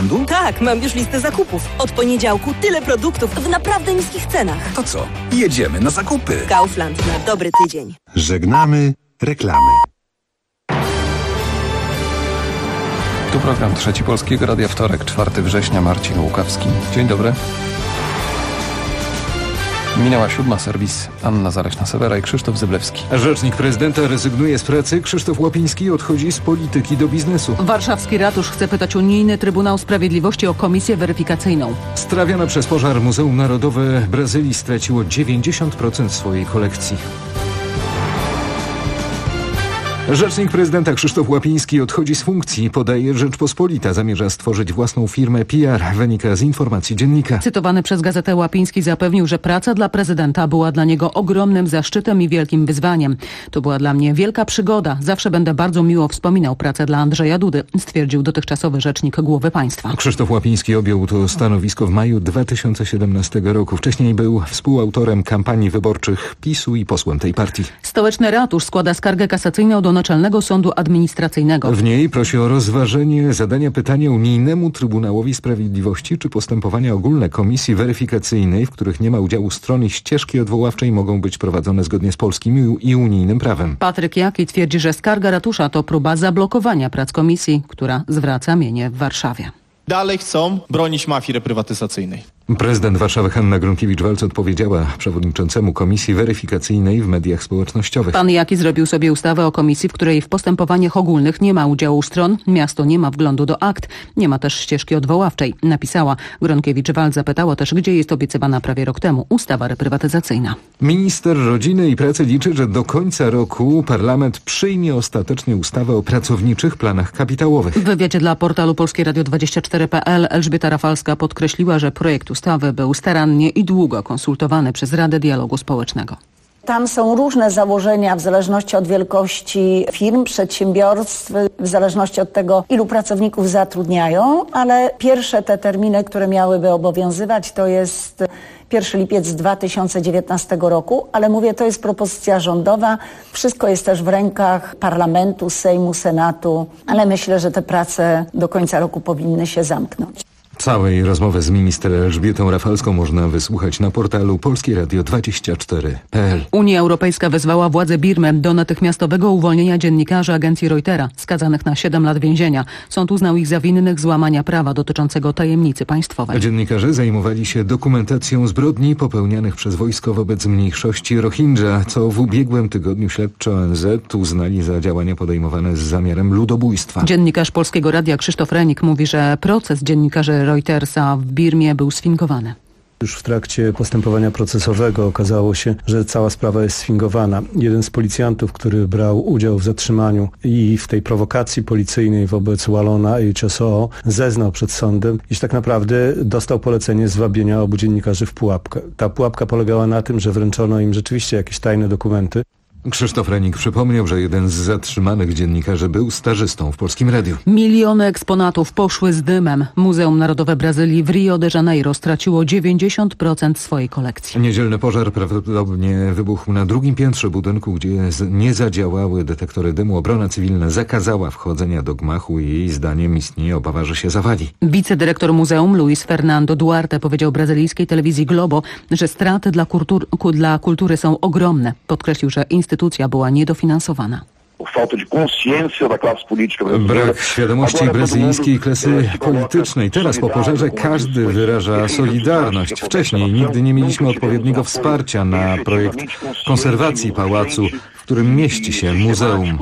Kauflandu? Tak, mam już listę zakupów. Od poniedziałku tyle produktów w naprawdę niskich cenach. To co? Jedziemy na zakupy. Kaufland na dobry tydzień. Żegnamy reklamy. Tu program Trzeci Polskiego Radia, wtorek, 4 września, Marcin Łukawski. Dzień dobry. Minęła 7, serwis Anna Zaleśna-Sewera i Krzysztof Zyblewski. Rzecznik prezydenta rezygnuje z pracy, Krzysztof Łapiński odchodzi z polityki do biznesu. Warszawski ratusz chce pytać unijny Trybunał Sprawiedliwości o komisję weryfikacyjną. Strawione przez pożar Muzeum Narodowe Brazylii straciło 90% swojej kolekcji. Rzecznik prezydenta Krzysztof Łapiński odchodzi z funkcji. Podaje Rzeczpospolita. Zamierza stworzyć własną firmę PR. Wynika z informacji dziennika. Cytowany przez gazetę Łapiński zapewnił, że praca dla prezydenta była dla niego ogromnym zaszczytem i wielkim wyzwaniem. To była dla mnie wielka przygoda. Zawsze będę bardzo miło wspominał pracę dla Andrzeja Dudy, stwierdził dotychczasowy rzecznik głowy państwa. Krzysztof Łapiński objął to stanowisko w maju 2017 roku. Wcześniej był współautorem kampanii wyborczych PiS-u i posłem tej partii. Stołeczny ratusz składa skargę kasacyjną do Naczelnego Sądu Administracyjnego. W niej prosi o rozważenie zadania pytania unijnemu Trybunałowi Sprawiedliwości, czy postępowania ogólne komisji weryfikacyjnej, w których nie ma udziału stron i ścieżki odwoławczej, mogą być prowadzone zgodnie z polskim i unijnym prawem. Patryk Jaki twierdzi, że skarga ratusza to próba zablokowania prac komisji, która zwraca mienie w Warszawie. Dalej chcą bronić mafii reprywatyzacyjnej. Prezydent Warszawy Hanna Gronkiewicz-Waltz odpowiedziała przewodniczącemu komisji weryfikacyjnej w mediach społecznościowych. Pan Jaki zrobił sobie ustawę o komisji, w której w postępowaniach ogólnych nie ma udziału stron, miasto nie ma wglądu do akt, nie ma też ścieżki odwoławczej, napisała. Gronkiewicz-Waltz zapytała też, gdzie jest obiecywana prawie rok temu ustawa reprywatyzacyjna. Minister Rodziny i Pracy liczy, że do końca roku parlament przyjmie ostatecznie ustawę o pracowniczych planach kapitałowych. W wywiadzie dla portalu polskieradio24.pl Elżbieta Rafalska podkreśliła, że projekt ustawy był starannie i długo konsultowany przez Radę Dialogu Społecznego. Tam są różne założenia w zależności od wielkości firm, przedsiębiorstw, w zależności od tego, ilu pracowników zatrudniają, ale pierwsze te terminy, które miałyby obowiązywać, to jest 1 lipiec 2019 roku, ale mówię, to jest propozycja rządowa. Wszystko jest też w rękach parlamentu, Sejmu, Senatu, ale myślę, że te prace do końca roku powinny się zamknąć. Całej rozmowy z minister Elżbietą Rafalską można wysłuchać na portalu polskieradio24.pl. Unia Europejska wezwała władze Birmy do natychmiastowego uwolnienia dziennikarzy agencji Reutera, skazanych na 7 lat więzienia. Sąd uznał ich za winnych złamania prawa dotyczącego tajemnicy państwowej. Dziennikarze zajmowali się dokumentacją zbrodni popełnianych przez wojsko wobec mniejszości Rohingya, co w ubiegłym tygodniu śledczy ONZ uznali za działania podejmowane z zamiarem ludobójstwa. Dziennikarz Polskiego Radia Krzysztof Renik mówi, że proces dziennikarzy Reutersa w Birmie był sfingowany. Już w trakcie postępowania procesowego okazało się, że cała sprawa jest sfingowana. Jeden z policjantów, który brał udział w zatrzymaniu i w tej prowokacji policyjnej wobec Wallona HSO, zeznał przed sądem, iż tak naprawdę dostał polecenie zwabienia obu dziennikarzy w pułapkę. Ta pułapka polegała na tym, że wręczono im rzeczywiście jakieś tajne dokumenty. Krzysztof Renik przypomniał, że jeden z zatrzymanych dziennikarzy był stażystą w Polskim Radiu. Miliony eksponatów poszły z dymem. Muzeum Narodowe Brazylii w Rio de Janeiro straciło 90% swojej kolekcji. Niedzielny pożar prawdopodobnie wybuchł na drugim piętrze budynku, gdzie nie zadziałały detektory dymu. Obrona cywilna zakazała wchodzenia do gmachu i jej zdaniem istnieje obawa, że się zawali. Wicedyrektor muzeum Luis Fernando Duarte powiedział brazylijskiej telewizji Globo, że straty dla kultury są ogromne. Podkreślił, że instytucja była niedofinansowana. Brak świadomości brazylijskiej klasy politycznej. Teraz po pożarze każdy wyraża solidarność. Wcześniej nigdy nie mieliśmy odpowiedniego wsparcia na projekt konserwacji pałacu, w którym mieści się muzeum.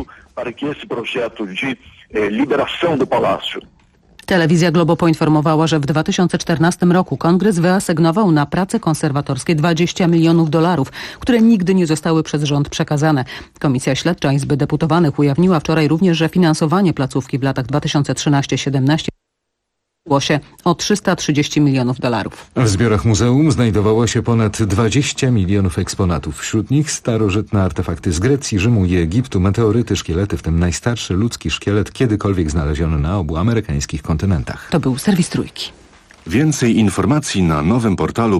Telewizja Globo poinformowała, że w 2014 roku Kongres wyasygnował na prace konserwatorskie $20 milionów, które nigdy nie zostały przez rząd przekazane. Komisja Śledcza Izby Deputowanych ujawniła wczoraj również, że finansowanie placówki w latach 2013-17 się o $330 milionów. W zbiorach muzeum znajdowało się ponad 20 milionów eksponatów. Wśród nich starożytne artefakty z Grecji, Rzymu i Egiptu, meteoryty, szkielety, w tym najstarszy ludzki szkielet kiedykolwiek znaleziony na obu amerykańskich kontynentach. To był serwis Trójki. Więcej informacji na nowym portalu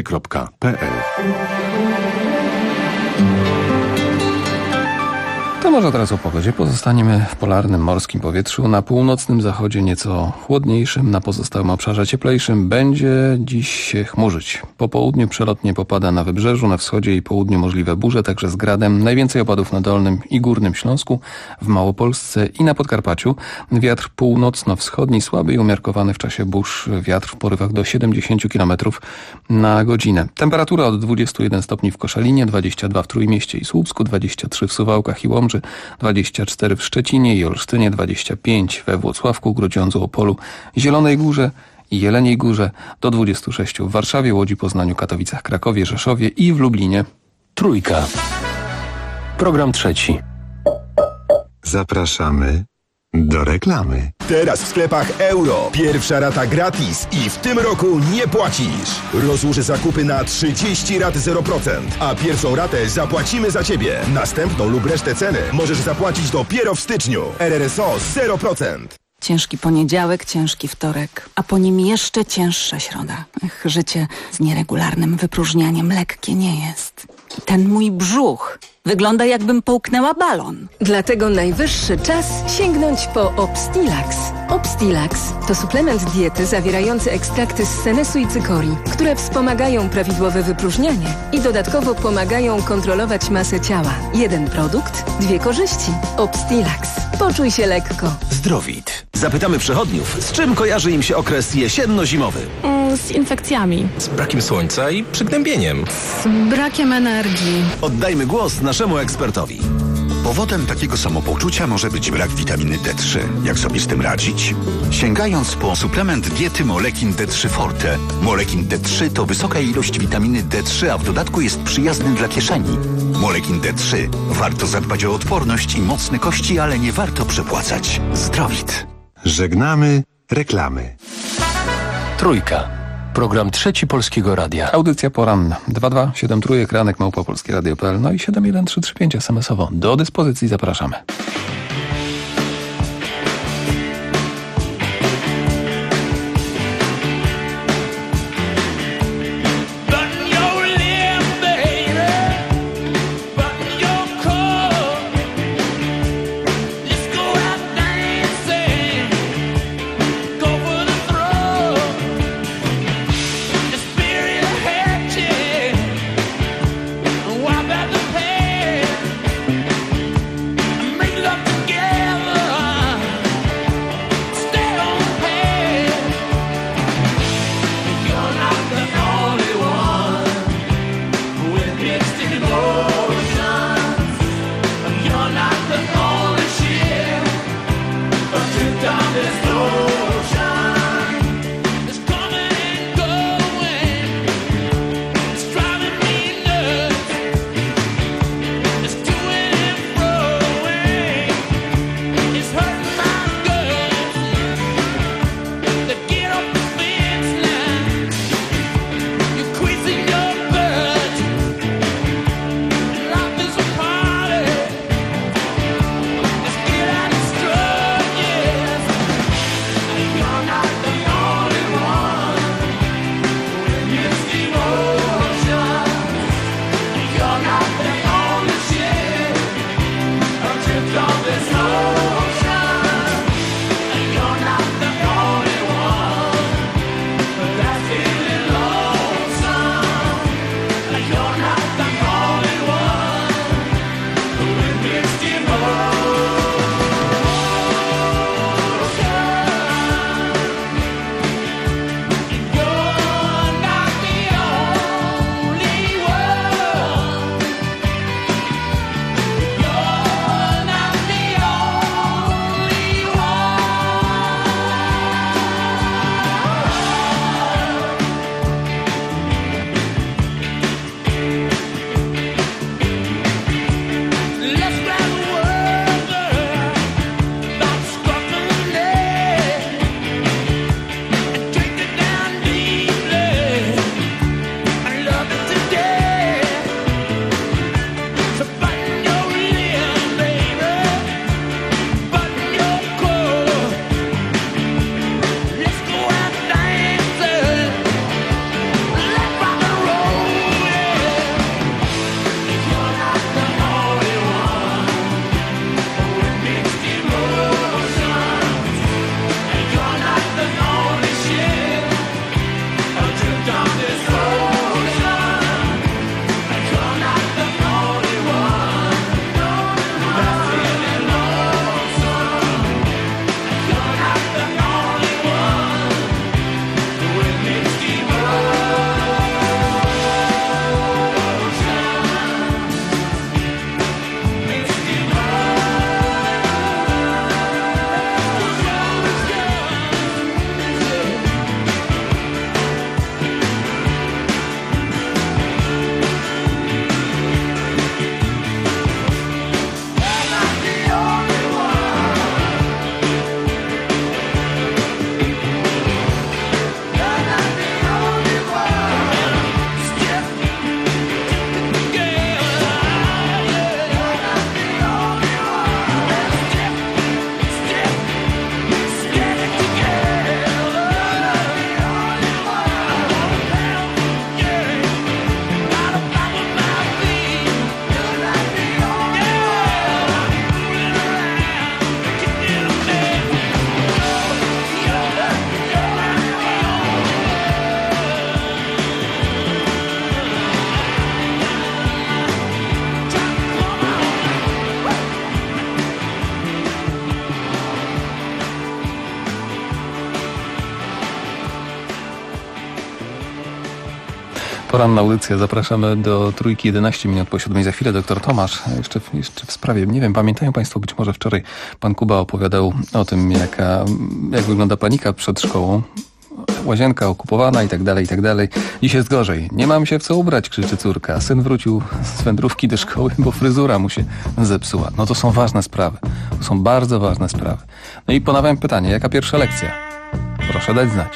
polskieradio24.pl. może teraz o pogodzie. Pozostaniemy w polarnym morskim powietrzu. Na północnym zachodzie nieco chłodniejszym, na pozostałym obszarze cieplejszym będzie dziś się chmurzyć. Po południu przelotnie popada na wybrzeżu, na wschodzie i południu możliwe burze, także z gradem. Najwięcej opadów na Dolnym i Górnym Śląsku, w Małopolsce i na Podkarpaciu. Wiatr północno-wschodni, słaby i umiarkowany w czasie burz. Wiatr w porywach do 70 km na godzinę. Temperatura od 21 stopni w Koszalinie, 22 w Trójmieście i Słupsku, 23 w Suwałkach i Łomży, 24 w Szczecinie i Olsztynie, 25 we Włocławku, Grudziądzu, Opolu, Zielonej Górze i Jeleniej Górze, do 26 w Warszawie, Łodzi, Poznaniu, Katowicach, Krakowie, Rzeszowie i w Lublinie. Trójka. Program trzeci. Zapraszamy do reklamy. Teraz w sklepach Euro. Pierwsza rata gratis i w tym roku nie płacisz. Rozłóż zakupy na 30 rat 0%, a pierwszą ratę zapłacimy za Ciebie. Następną lub resztę ceny możesz zapłacić dopiero w styczniu. RRSO 0%. Ciężki poniedziałek, ciężki wtorek, a po nim jeszcze cięższa środa. Życie z nieregularnym wypróżnianiem lekkie nie jest. Ten mój brzuch wygląda, jakbym połknęła balon. Dlatego najwyższy czas sięgnąć po Obstilax. Obstilax to suplement diety zawierający ekstrakty z senesu i cykorii, które wspomagają prawidłowe wypróżnianie i dodatkowo pomagają kontrolować masę ciała. Jeden produkt, dwie korzyści. Obstilax. Poczuj się lekko. Zdrowit. Zapytamy przechodniów, z czym kojarzy im się okres jesienno-zimowy. Z infekcjami. Z brakiem słońca i przygnębieniem. Z brakiem energii. Oddajmy głos naszemu ekspertowi. Powodem takiego samopoczucia może być brak witaminy D3. Jak sobie z tym radzić? Sięgając po suplement diety Molekin D3 Forte. Molekin D3 to wysoka ilość witaminy D3, a w dodatku jest przyjazny dla kieszeni. Molekin D3. Warto zadbać o odporność i mocne kości, ale nie warto przepłacać. Zdrowit. Żegnamy reklamy. Trójka. Program trzeci Polskiego Radia. Audycja poranna. 2273 kranek @polskieradio.pl, no i 71335 SMS-owo. Do dyspozycji zapraszamy. Make love Poranna audycja. Zapraszamy do Trójki 11 minut po 7. Za chwilę doktor Tomasz. Jeszcze w sprawie, nie wiem, pamiętają Państwo, być może wczoraj pan Kuba opowiadał o tym, jak wygląda panika przed szkołą. Łazienka okupowana i tak dalej, i tak dalej. Dziś jest gorzej. Nie mam się w co ubrać, krzyczy córka. Syn wrócił z wędrówki do szkoły, bo fryzura mu się zepsuła. No to są ważne sprawy. To są bardzo ważne sprawy. No i ponawiam pytanie, jaka pierwsza lekcja? Proszę dać znać.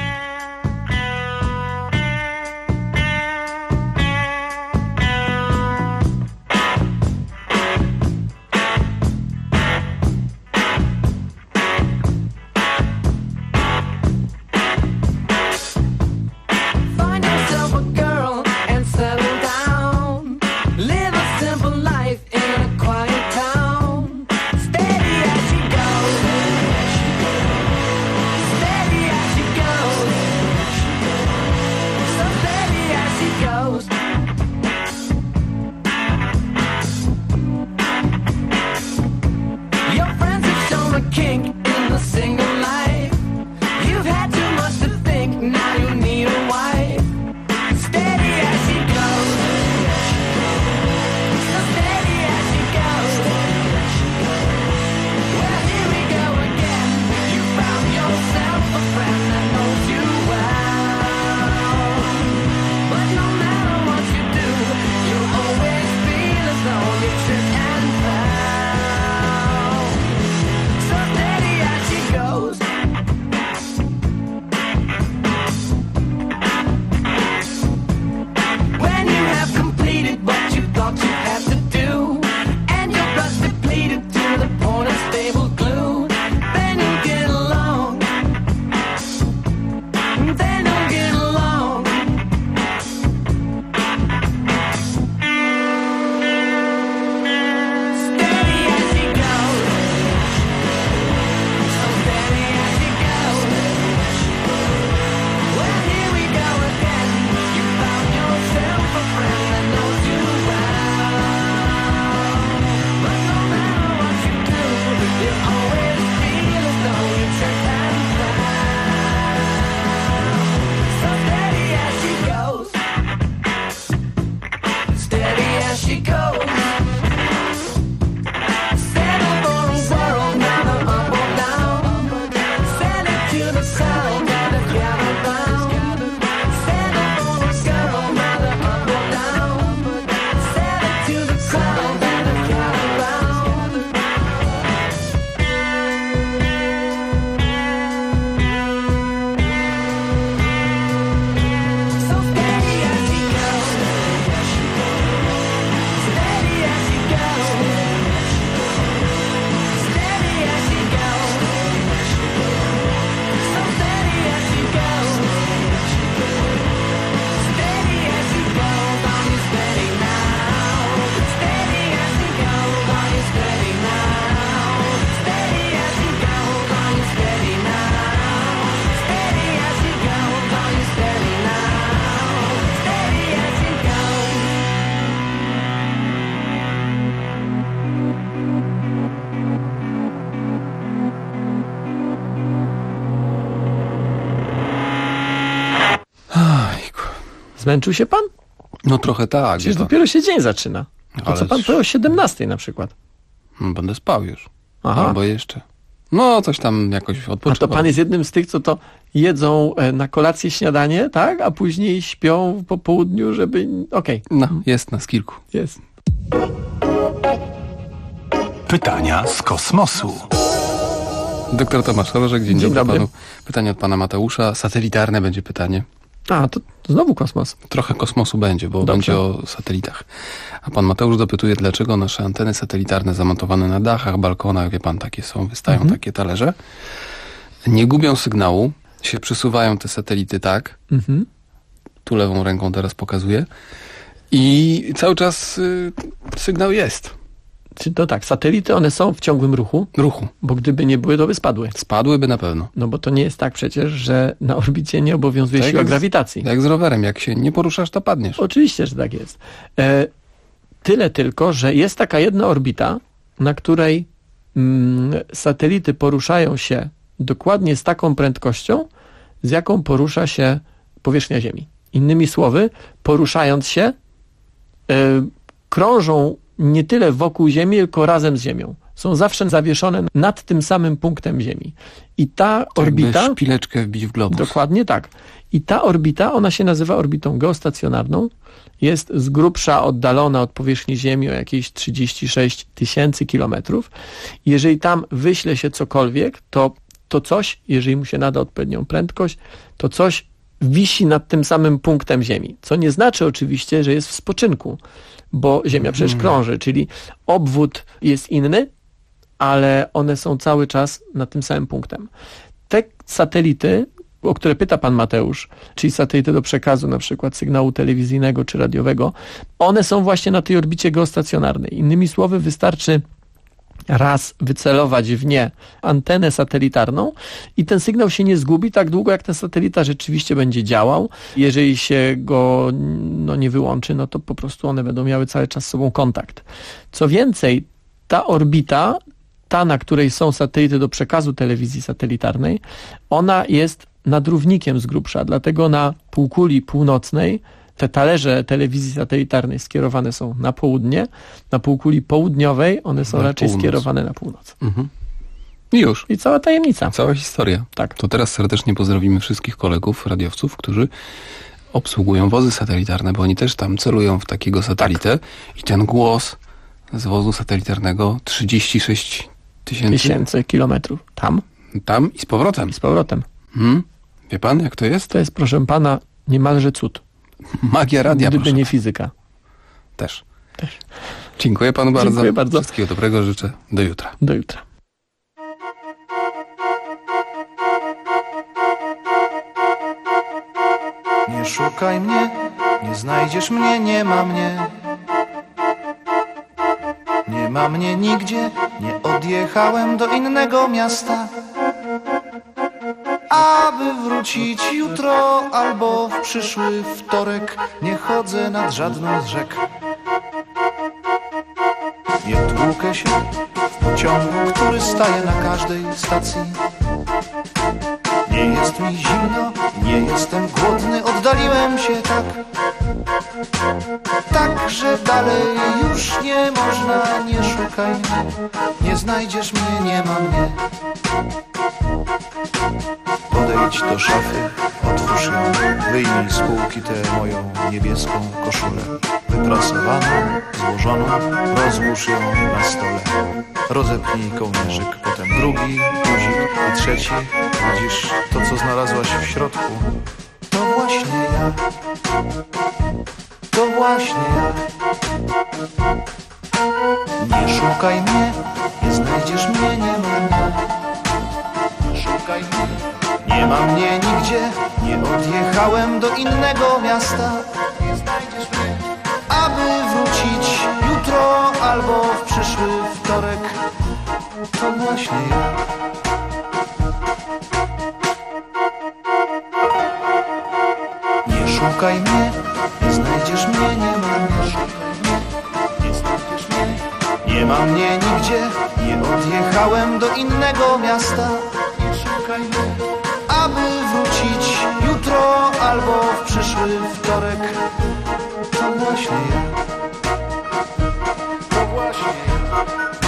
Zmęczył się pan? No trochę tak. Przecież dopiero się dzień zaczyna. To co pan powie o 17 na przykład? No, będę spał już. Aha. Albo jeszcze. No, coś tam jakoś odpoczywał. A to pan jest jednym z tych, co to jedzą na kolację śniadanie, tak? A później śpią po południu, żeby... Okej. No, jest nas kilku. Jest. Pytania z kosmosu. Doktor Tomasz Choroszek, dzień dobry panu. Pytanie od pana Mateusza. Satelitarne będzie pytanie. A, to znowu kosmos. Trochę kosmosu będzie, bo będzie o satelitach. A pan Mateusz dopytuje, dlaczego nasze anteny satelitarne zamontowane na dachach, balkonach, wie pan, takie są, wystają takie talerze, nie gubią sygnału, się przesuwają te satelity tak, tu lewą ręką teraz pokazuję, i cały czas sygnał jest. Czy to tak, satelity one są w ciągłym ruchu? Ruchu. Bo gdyby nie były, to by spadły. Spadłyby na pewno. No bo to nie jest tak przecież, że na orbicie nie obowiązuje siła grawitacji. Jak z rowerem, jak się nie poruszasz, to padniesz. Oczywiście, że tak jest. Tyle tylko, że jest taka jedna orbita, na której satelity poruszają się dokładnie z taką prędkością, z jaką porusza się powierzchnia Ziemi. Innymi słowy, poruszając się, krążą nie tyle wokół Ziemi, tylko razem z Ziemią. Są zawsze zawieszone nad tym samym punktem Ziemi. I ta orbita... Jakby szpileczkę wbić w globus. Dokładnie tak. I ta orbita, ona się nazywa orbitą geostacjonarną. Jest z grubsza oddalona od powierzchni Ziemi o jakieś 36 000 kilometrów. Jeżeli tam wyśle się cokolwiek, to coś, jeżeli mu się nada odpowiednią prędkość, to coś wisi nad tym samym punktem Ziemi. Co nie znaczy oczywiście, że jest w spoczynku, bo Ziemia przecież krąży, czyli obwód jest inny, ale one są cały czas nad tym samym punktem. Te satelity, o które pyta pan Mateusz, czyli satelity do przekazu na przykład sygnału telewizyjnego czy radiowego, one są właśnie na tej orbicie geostacjonarnej. Innymi słowy, wystarczy raz wycelować w nie antenę satelitarną i ten sygnał się nie zgubi tak długo, jak ten satelita rzeczywiście będzie działał. Jeżeli się go nie wyłączy, to po prostu one będą miały cały czas z sobą kontakt. Co więcej, ta orbita, ta, na której są satelity do przekazu telewizji satelitarnej, ona jest nad równikiem z grubsza, dlatego na półkuli północnej te talerze telewizji satelitarnej skierowane są na południe, na półkuli południowej one są raczej skierowane na północ. I już. I cała tajemnica. Cała historia. Tak. To teraz serdecznie pozdrowimy wszystkich kolegów, radiowców, którzy obsługują wozy satelitarne, bo oni też tam celują w takiego satelitę i ten głos z wozu satelitarnego 36 000 kilometrów. Tam i z powrotem. I z powrotem. Wie pan, jak to jest? To jest, proszę pana, niemalże cud. Magia radia, gdyby nie fizyka. Też. Dziękuję panu bardzo. Dziękuję bardzo. Wszystkiego dobrego życzę. Do jutra. Do jutra. Nie szukaj mnie, nie znajdziesz mnie, nie ma mnie. Nie ma mnie nigdzie, nie odjechałem do innego miasta. Aby wrócić jutro albo w przyszły wtorek, nie chodzę nad żadną z rzek. Nie tłukę się w pociągu, który staje na każdej stacji. Nie jest mi zimno, nie jestem głodny, oddaliłem się tak. Tak, że dalej już nie można, nie szukaj mnie. Nie znajdziesz mnie, nie ma mnie. Podejdź do szafy, otwórz ją, wyjmij z półki tę moją niebieską koszulę. Wyprasowaną, złożoną, rozłóż ją na stole. Rozepnij kołnierzyk, potem drugi, guzik i trzeci. Widzisz to, co znalazłaś w środku? To właśnie ja. To właśnie ja. Nie szukaj mnie, nie znajdziesz mnie, nie ma mnie. Nie szukaj mnie, nie ma mnie nigdzie. Nie odjechałem do innego miasta. Nie znajdziesz mnie, aby wrócić jutro albo w przyszły wtorek. To właśnie ja. Nie szukaj mnie, nie znajdziesz mnie, nie ma mnie. Nie znajdziesz mnie, nie ma mnie nigdzie. Nie odjechałem do innego miasta. Nie szukaj mnie, aby wrócić jutro albo w przyszły wtorek. To właśnie ja. To właśnie ja.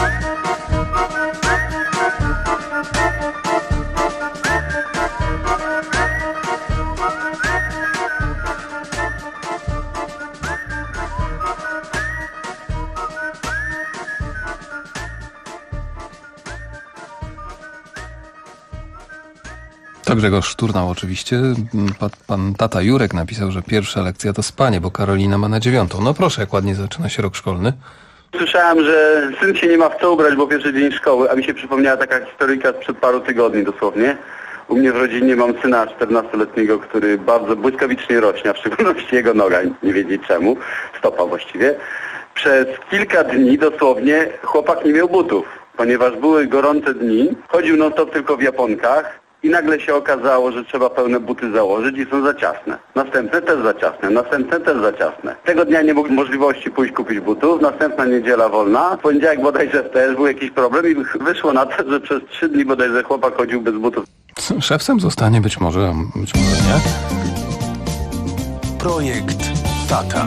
To Grzegorz Szturnał oczywiście. Pan tata Jurek napisał, że pierwsza lekcja to spanie, bo Karolina ma na 9. No proszę, jak ładnie zaczyna się rok szkolny. Słyszałem, że syn się nie ma w co ubrać, bo pierwszy dzień szkoły, a mi się przypomniała taka historyjka sprzed paru tygodni dosłownie. U mnie w rodzinie mam syna 14-letniego, który bardzo błyskawicznie rośnie, a w szczególności jego noga, nie wiedzieć czemu, stopa właściwie. Przez kilka dni dosłownie chłopak nie miał butów, ponieważ były gorące dni, chodził non-stop tylko w japonkach. I nagle się okazało, że trzeba pełne buty założyć i są za ciasne. Następne też za ciasne, następne też za ciasne. Tego dnia nie mógł możliwości pójść kupić butów, następna niedziela wolna, w poniedziałek bodajże też był jakiś problem i wyszło na to, że przez 3 dni bodajże chłopak chodził bez butów. Szewcem zostanie być może nie. Projekt Tata.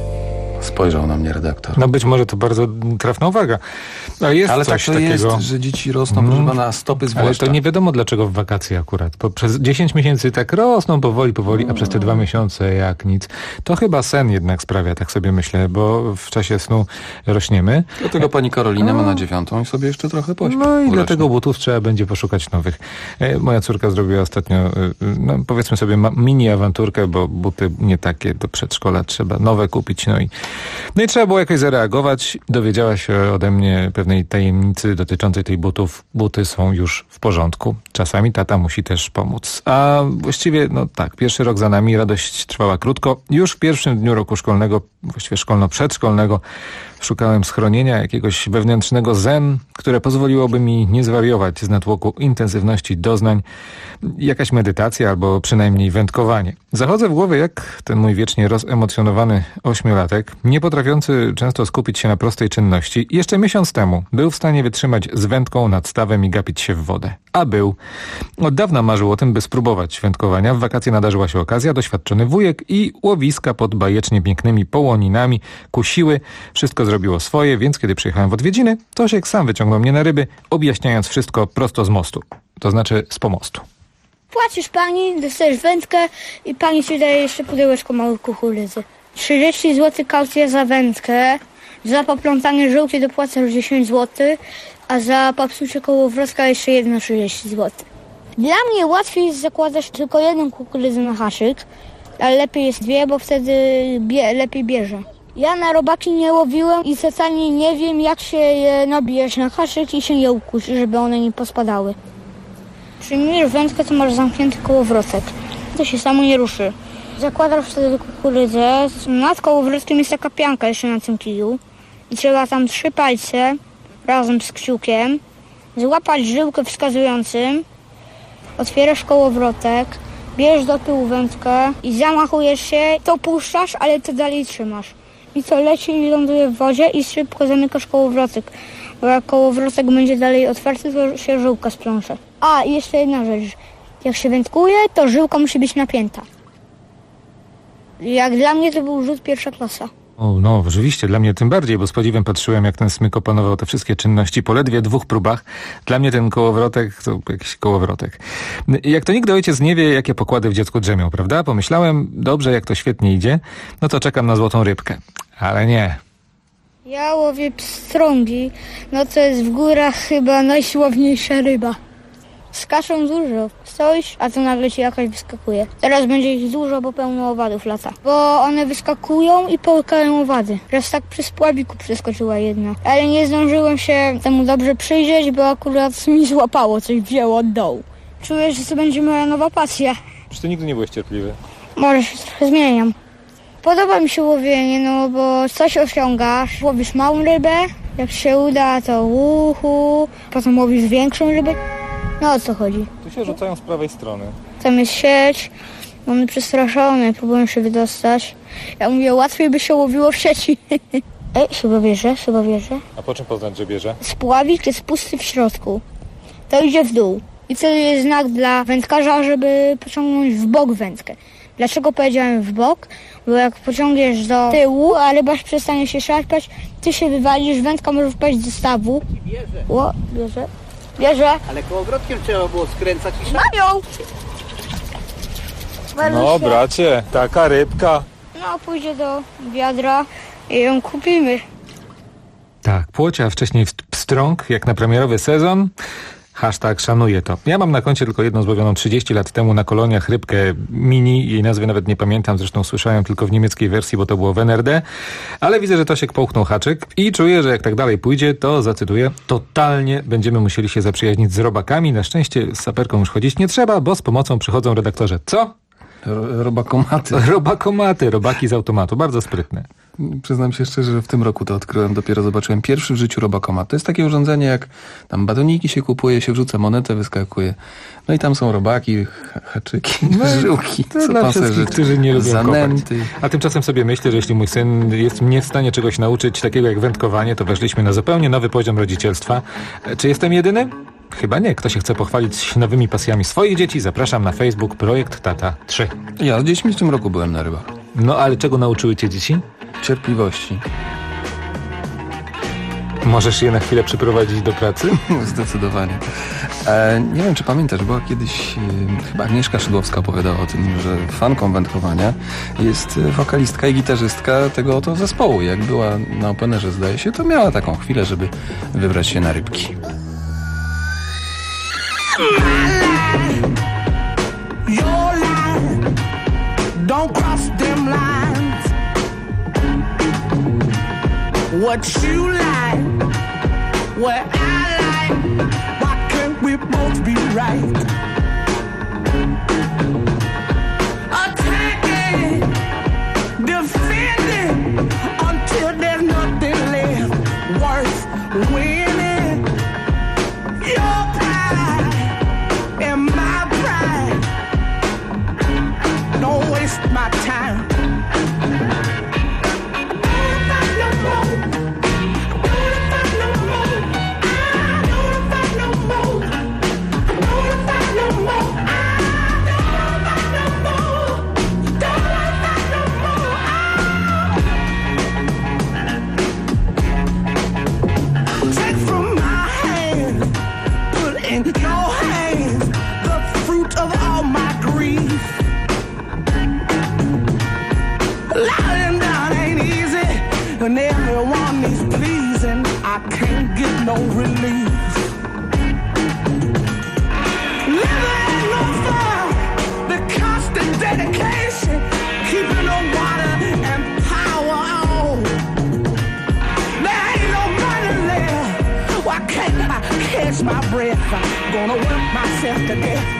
Spojrzał na mnie redaktor. No być może to bardzo trafna uwaga. Ale jest ale coś tak to takiego. jest, że dzieci rosną, proszę pana, a stopy zwłaszcza. Ale to nie wiadomo dlaczego w wakacje akurat. Bo przez 10 miesięcy tak rosną powoli, a przez te 2 miesiące jak nic. To chyba sen jednak sprawia, tak sobie myślę, bo w czasie snu rośniemy. Dlatego pani Karolina ma na 9 i sobie jeszcze trochę pośpi. No i dlatego butów trzeba będzie poszukać nowych. Moja córka zrobiła ostatnio, no powiedzmy sobie mini awanturkę, bo buty nie takie do przedszkola, trzeba nowe kupić. No i trzeba było jakoś zareagować. Dowiedziała się ode mnie pewnej tajemnicy dotyczącej tych butów. Buty są już w porządku. Czasami tata musi też pomóc. A właściwie, no tak, pierwszy rok za nami, radość trwała krótko. Już w pierwszym dniu roku szkolnego, właściwie szkolno-przedszkolnego, szukałem schronienia, jakiegoś wewnętrznego zen, które pozwoliłoby mi nie zwariować z natłoku intensywności doznań. Jakaś medytacja albo przynajmniej wędkowanie. Zachodzę w głowę jak ten mój wiecznie rozemocjonowany 8-latek, nie potrafiący często skupić się na prostej czynności. Jeszcze miesiąc temu był w stanie wytrzymać z wędką nad stawem i gapić się w wodę. A był. Od dawna marzył o tym, by spróbować wędkowania. W wakacje nadarzyła się okazja, doświadczony wujek i łowiska pod bajecznie pięknymi połoninami kusiły. Wszystko zrobiło swoje, więc kiedy przyjechałem w odwiedziny, Tosiek sam wyciągnął mnie na ryby, objaśniając wszystko prosto z mostu. To znaczy z pomostu. Płacisz pani, dostajesz wędkę i pani ci daje jeszcze pudełeczko małej kukurydzy. 30 zł kaucja za wędkę, za poplątanie żółki dopłacasz 10 zł, a za popsucie kołowrotka jeszcze jedno 30 zł. Dla mnie łatwiej jest zakładać tylko jedną kukurydzę na haszyk, ale lepiej jest 2, bo wtedy lepiej bierze. Ja na robaki nie łowiłem i totalnie nie wiem, jak się je nabijać na haszyk i się je ukuć, żeby one nie pospadały. Przyjmujesz wędkę, to masz zamknięty kołowrotek. To się samo nie ruszy. Zakładasz wtedy kukurydzę. Nad kołowrotkiem jest taka pianka jeszcze na tym kiju. I trzeba tam 3 palce razem z kciukiem złapać żyłkę wskazującym. Otwierasz kołowrotek, bierzesz do tyłu wędkę i zamachujesz się. To puszczasz, ale to dalej trzymasz. I to leci i ląduje w wodzie i szybko zamykasz kołowrotek. Bo jak kołowrotek będzie dalej otwarty, to się żyłka splącze. A, i jeszcze jedna rzecz. Jak się wędkuje, to żyłka musi być napięta. Jak dla mnie to był rzut pierwsza klasa. O, no, rzeczywiście, dla mnie tym bardziej, bo z podziwem patrzyłem, jak ten smyk opanował te wszystkie czynności po ledwie 2 próbach. Dla mnie ten kołowrotek to jakiś kołowrotek. Jak to nigdy ojciec nie wie, jakie pokłady w dziecku drzemią, prawda? Pomyślałem, dobrze, jak to świetnie idzie, no to czekam na złotą rybkę. Ale nie. Ja łowię pstrągi, no to jest w górach chyba najsławniejsza ryba. Skaczą dużo. Stoisz, a to nagle ci jakaś wyskakuje. Teraz będzie ich dużo, bo pełno owadów lata. Bo one wyskakują i połykają owady. Raz tak przy spławiku przeskoczyła jedna. Ale nie zdążyłem się temu dobrze przyjrzeć, bo akurat mi złapało, coś wzięło od dołu. Czuję, że to będzie moja nowa pasja. Czy ty nigdy nie byłeś cierpliwy? Może się trochę zmieniam. Podoba mi się łowienie, no bo coś osiągasz. Łowisz małą rybę, jak się uda, to potem łowisz większą rybę. No o co chodzi? Tu się rzucają z prawej strony. Tam jest sieć, mamy przestraszone, próbują się wydostać. Ja mówię, łatwiej by się łowiło w sieci. Ej, chyba bierze. A po czym poznać, że bierze? Spławik jest pusty w środku. To idzie w dół. I to jest znak dla wędkarza, żeby pociągnąć w bok wędkę. Dlaczego powiedziałem w bok? Bo jak pociągniesz do tyłu, a rybarz przestanie się szarpać, ty się wywalisz, wędka może wpaść do stawu. Bierze. Bierze. Ale kołowrotkiem trzeba było skręcać i szarpać. No bracie, taka rybka. No pójdzie do wiadra i ją kupimy. Tak, płocia, wcześniej pstrąg, jak na premierowy sezon. Hashtag szanuję to. Ja mam na koncie tylko jedną złowioną 30 lat temu na koloniach rybkę mini. Jej nazwy nawet nie pamiętam, zresztą słyszałem tylko w niemieckiej wersji, bo to było w NRD. Ale widzę, że Tosiek połknął haczyk i czuję, że jak tak dalej pójdzie, to zacytuję, totalnie będziemy musieli się zaprzyjaźnić z robakami. Na szczęście z saperką już chodzić nie trzeba, bo z pomocą przychodzą redaktorze. Co? Robakomaty. Robakomaty, robaki z automatu. Bardzo sprytne. Przyznam się szczerze, że w tym roku to odkryłem. Dopiero zobaczyłem pierwszy w życiu robakomat. To jest takie urządzenie, jak tam batoniki się kupuje, się wrzuca monetę, wyskakuje. No i tam są robaki, haczyki, żyłki, to dla wszystkich, którzy nie lubią zanęty. kopać. A tymczasem sobie myślę, że jeśli mój syn jest mnie w stanie czegoś nauczyć, takiego jak wędkowanie, to weszliśmy na zupełnie nowy poziom rodzicielstwa. Czy jestem jedyny? Chyba nie. Kto się chce pochwalić nowymi pasjami swoich dzieci, zapraszam na Facebook Projekt Tata 3. Ja z dziećmi w tym roku byłem na rybach. No ale czego nauczyły cię dzieci? Cierpliwości. Możesz je na chwilę przyprowadzić do pracy? Zdecydowanie. Nie wiem, czy pamiętasz, była kiedyś, chyba Agnieszka Szydłowska opowiadała o tym, że fanką wędkowania jest wokalistka i gitarzystka tego oto zespołu. Jak była na Openerze, zdaje się, to miała taką chwilę, żeby wybrać się na rybki. Your line, don't cross them lines. What you like, what I like, why can't we both be right? Attacking, defending, until there's nothing left worth winning. Your pride and my pride, don't waste my time. Take from my hand, put in your hands the fruit of all my grief. Lying down ain't easy, and everyone needs pleasing. I can't get no relief. Living ain't no fun, the constant dedication, keeping the water and power on. There ain't no money left. Why can't I catch my breath? I'm gonna work myself to death.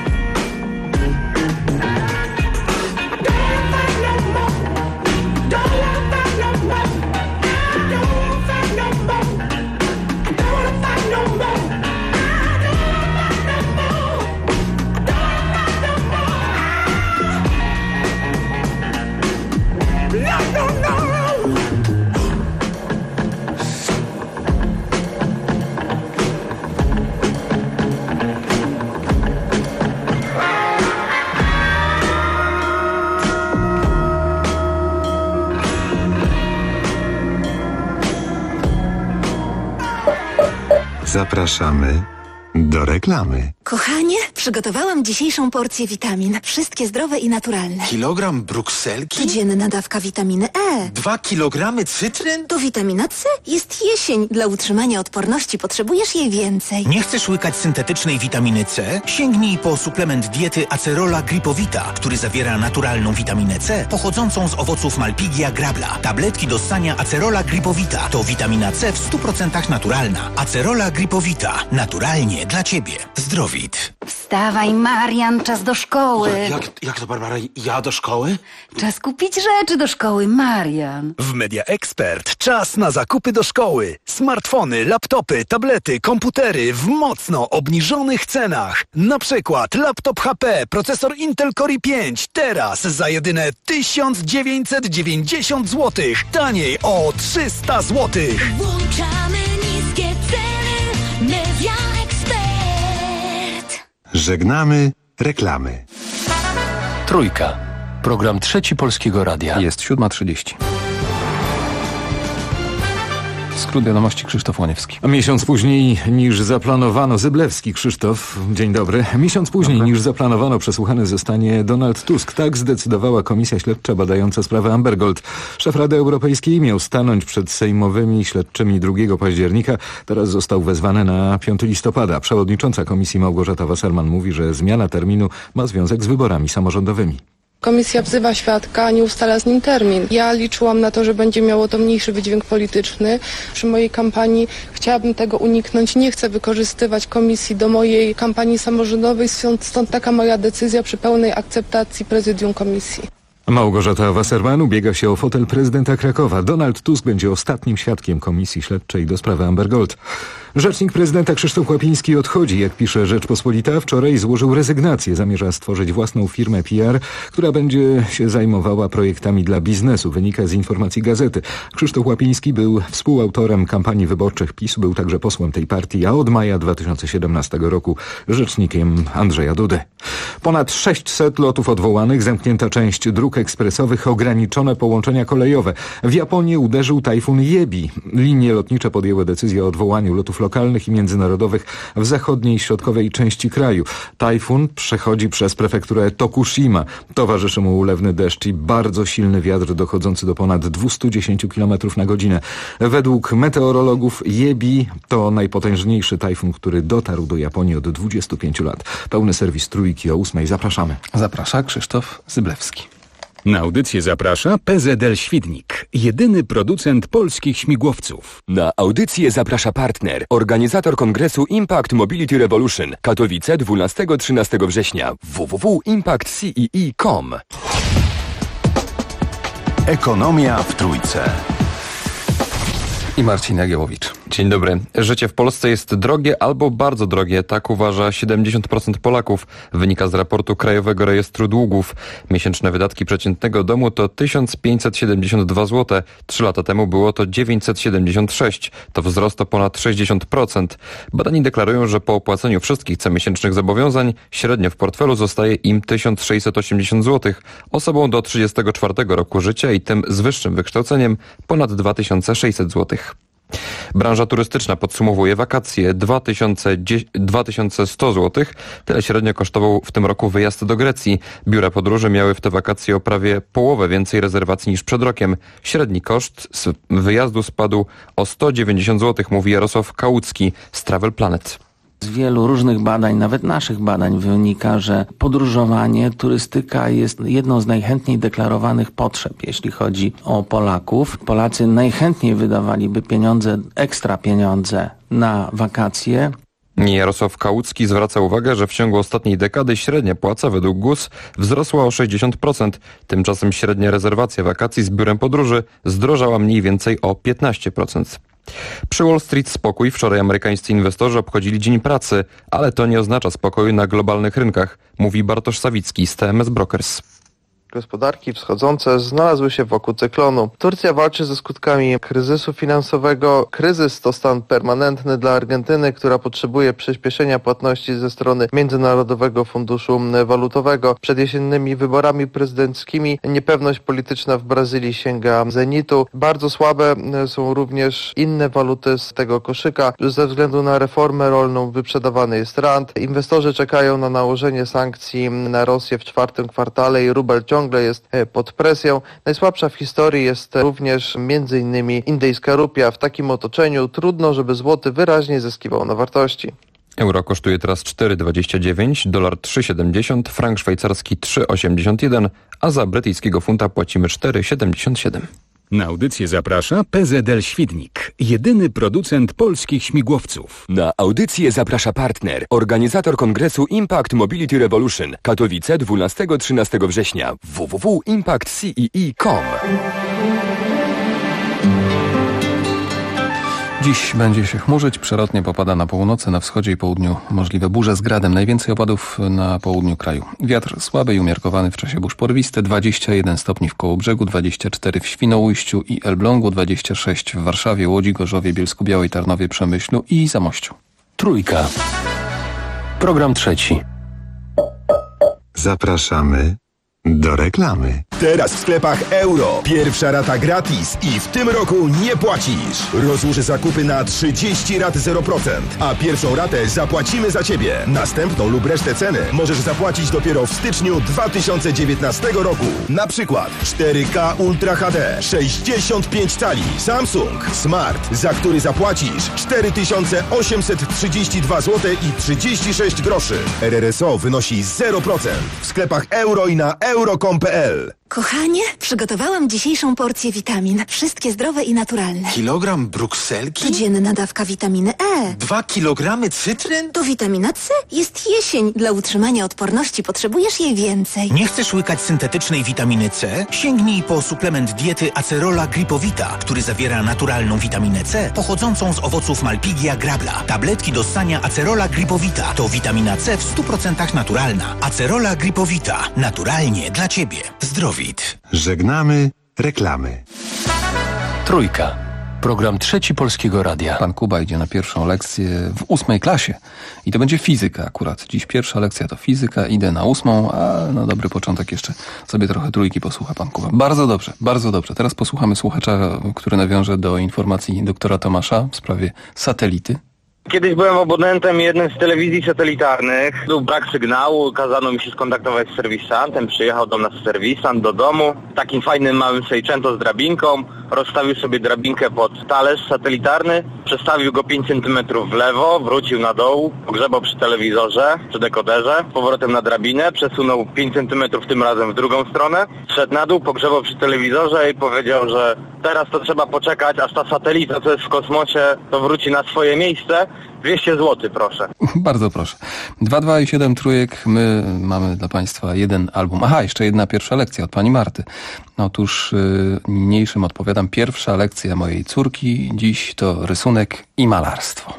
Zapraszamy do reklamy. Kochanie, przygotowałam dzisiejszą porcję witamin. Wszystkie zdrowe i naturalne. Kilogram brukselki? Codzienna dawka witaminy E. 2 kilogramy cytryn? To witamina C. Jest jesień. Dla utrzymania odporności potrzebujesz jej więcej. Nie chcesz łykać syntetycznej witaminy C? Sięgnij po suplement diety Acerola Gripowita, który zawiera naturalną witaminę C pochodzącą z owoców Malpighia grabla. Tabletki do ssania Acerola Gripowita to witamina C w 100% naturalna. Acerola Gripowita. Naturalnie dla Ciebie. Zdrowit. Wstawaj, Marian, czas do szkoły. Jak to, Barbara? Ja do szkoły? Czas kupić rzeczy do szkoły, Marian. W Media Expert czas na zakupy do szkoły. Smartfony, laptopy, tablety, komputery w mocno obniżonych cenach. Na przykład laptop HP, procesor Intel Core i5 teraz za jedyne 1990 zł. Taniej o 300 zł. Włączamy niskie ceny. Media Expert. Żegnamy reklamy. Trójka. Program Trzeci Polskiego Radia. Jest 7:30. Skrót wiadomości, Krzysztof Łaniewski. A miesiąc później niż zaplanowano, Zyblewski Krzysztof, dzień dobry. Miesiąc później niż zaplanowano przesłuchany zostanie Donald Tusk. Tak zdecydowała Komisja Śledcza badająca sprawę Amber Gold. Szef Rady Europejskiej miał stanąć przed sejmowymi śledczymi 2 października. Teraz został wezwany na 5 listopada. Przewodnicząca Komisji Małgorzata Wasserman mówi, że zmiana terminu ma związek z wyborami samorządowymi. Komisja wzywa świadka, nie ustala z nim termin. Ja liczyłam na to, że będzie miało to mniejszy wydźwięk polityczny. Przy mojej kampanii chciałabym tego uniknąć. Nie chcę wykorzystywać komisji do mojej kampanii samorządowej, stąd taka moja decyzja przy pełnej akceptacji prezydium komisji. Małgorzata Wasserman ubiega się o fotel prezydenta Krakowa. Donald Tusk będzie ostatnim świadkiem Komisji Śledczej do sprawy Amber Gold. Rzecznik prezydenta Krzysztof Łapiński odchodzi. Jak pisze Rzeczpospolita, wczoraj złożył rezygnację. Zamierza stworzyć własną firmę PR, która będzie się zajmowała projektami dla biznesu. Wynika z informacji gazety. Krzysztof Łapiński był współautorem kampanii wyborczych PiS-u, był także posłem tej partii, a od maja 2017 roku rzecznikiem Andrzeja Dudy. Ponad 600 lotów odwołanych, zamknięta część dróg ekspresowych, ograniczone połączenia kolejowe. W Japonii uderzył tajfun Jebi. Linie lotnicze podjęły decyzję o odwołaniu lotów lokalnych i międzynarodowych w zachodniej i środkowej części kraju. Tajfun przechodzi przez prefekturę Tokushima. Towarzyszy mu ulewny deszcz i bardzo silny wiatr dochodzący do ponad 210 km na godzinę. Według meteorologów Jebi to najpotężniejszy tajfun, który dotarł do Japonii od 25 lat. Pełny serwis Trójki o 8:00. Zapraszamy. Zaprasza Krzysztof Zyblewski. Na audycję zaprasza PZL Świdnik, jedyny producent polskich śmigłowców. Na audycję zaprasza partner, organizator kongresu Impact Mobility Revolution, Katowice 12-13 września, www.impactcee.com. Ekonomia w Trójce. I Marcin Jagiełowicz. Dzień dobry. Życie w Polsce jest drogie albo bardzo drogie, tak uważa 70% Polaków. Wynika z raportu Krajowego Rejestru Długów. Miesięczne wydatki przeciętnego domu to 1572 zł. 3 lata temu było to 976. To wzrost o ponad 60%. Badani deklarują, że po opłaceniu wszystkich comiesięcznych zobowiązań średnio w portfelu zostaje im 1680 zł. Osobom do 34 roku życia i tym z wyższym wykształceniem ponad 2600 zł. Branża turystyczna podsumowuje wakacje 2100 zł. Tyle średnio kosztował w tym roku wyjazd do Grecji. Biura podróży miały w te wakacje o prawie połowę więcej rezerwacji niż przed rokiem. Średni koszt z wyjazdu spadł o 190 zł, mówi Jarosław Kałucki z Travel Planet. Z wielu różnych badań, nawet naszych badań, wynika, że podróżowanie, turystyka jest jedną z najchętniej deklarowanych potrzeb, jeśli chodzi o Polaków. Polacy najchętniej wydawaliby pieniądze, ekstra pieniądze na wakacje. Jarosław Kałucki zwraca uwagę, że w ciągu ostatniej dekady średnia płaca według GUS wzrosła o 60%. Tymczasem średnia rezerwacja wakacji z biurem podróży zdrożała mniej więcej o 15%. Przy Wall Street spokój. Wczoraj amerykańscy inwestorzy obchodzili Dzień Pracy, ale to nie oznacza spokoju na globalnych rynkach, mówi Bartosz Sawicki z TMS Brokers. Gospodarki wschodzące znalazły się wokół cyklonu. Turcja walczy ze skutkami kryzysu finansowego. Kryzys to stan permanentny dla Argentyny, która potrzebuje przyspieszenia płatności ze strony Międzynarodowego Funduszu Walutowego. Przed jesiennymi wyborami prezydenckimi niepewność polityczna w Brazylii sięga zenitu. Bardzo słabe są również inne waluty z tego koszyka. Ze względu na reformę rolną wyprzedawany jest rand. Inwestorzy czekają na nałożenie sankcji na Rosję w 4. kwartale i rubel ciągle jest pod presją. Najsłabsza w historii jest również m.in. indyjska rupia. W takim otoczeniu trudno, żeby złoty wyraźnie zyskiwał na wartości. Euro kosztuje teraz 4,29, dolar 3,70, frank szwajcarski 3,81, a za brytyjskiego funta płacimy 4,77. Na audycję zaprasza PZL Świdnik, jedyny producent polskich śmigłowców. Na audycję zaprasza partner, organizator kongresu Impact Mobility Revolution, Katowice 12-13 września, www.impactcee.com. Dziś będzie się chmurzyć, przelotnie popada na północy, na wschodzie i południu możliwe burze z gradem. Najwięcej opadów na południu kraju. Wiatr słaby i umiarkowany w czasie burz porwisty, 21 stopni w Kołobrzegu, 24 w Świnoujściu i Elblągu, 26 w Warszawie, Łodzi, Gorzowie, Bielsku-Białej, Tarnowie, Przemyślu i Zamościu. Trójka. Program trzeci. Zapraszamy do reklamy. Teraz w sklepach Euro. Pierwsza rata gratis i w tym roku nie płacisz. Rozłóż zakupy na 30 rat 0%, a pierwszą ratę zapłacimy za Ciebie. Następną lub resztę ceny możesz zapłacić dopiero w styczniu 2019 roku. Na przykład 4K Ultra HD 65 cali Samsung Smart, za który zapłacisz 4832 zł i 36 groszy. RRSO wynosi 0% w sklepach Euro i na euro.com.pl. Kochanie, przygotowałam dzisiejszą porcję witamin. Wszystkie zdrowe i naturalne. Kilogram brukselki? Codzienna dawka witaminy E. 2 kilogramy cytryn? To witamina C. Jest jesień. Dla utrzymania odporności potrzebujesz jej więcej. Nie chcesz łykać syntetycznej witaminy C? Sięgnij po suplement diety Acerola Gripowita, który zawiera naturalną witaminę C pochodzącą z owoców Malpigia grabla. Tabletki do ssania Acerola Gripowita to witamina C w 100% naturalna. Acerola Gripowita. Naturalnie dla Ciebie. Zdrowit. Żegnamy reklamy. Trójka. Program Trzeci Polskiego Radia. Pan Kuba idzie na pierwszą lekcję w 8. klasie. I to będzie fizyka akurat. Dziś pierwsza lekcja to fizyka. Idę na 8, a na dobry początek jeszcze sobie trochę trójki posłucha pan Kuba. Bardzo dobrze, bardzo dobrze. Teraz posłuchamy słuchacza, który nawiąże do informacji doktora Tomasza w sprawie satelity. Kiedyś byłem abonentem jednej z telewizji satelitarnych. Był brak sygnału, kazano mi się skontaktować z serwisantem. Przyjechał do nas serwisant do domu. Takim fajnym małym Seicento z drabinką. Rozstawił sobie drabinkę pod talerz satelitarny. Przestawił go 5 cm w lewo, wrócił na dół, pogrzebał przy telewizorze, przy dekoderze. Powrotem na drabinę, przesunął 5 cm tym razem w drugą stronę. Zszedł na dół, pogrzebał przy telewizorze i powiedział, że teraz to trzeba poczekać, aż ta satelita, co jest w kosmosie, to wróci na swoje miejsce. 200 zł, proszę. Bardzo proszę. 2, 2 i 7 trójek. My mamy dla Państwa jeden album. Aha, jeszcze jedna pierwsza lekcja od pani Marty. Otóż niniejszym odpowiadam. Pierwsza lekcja mojej córki dziś to rysunek i malarstwo.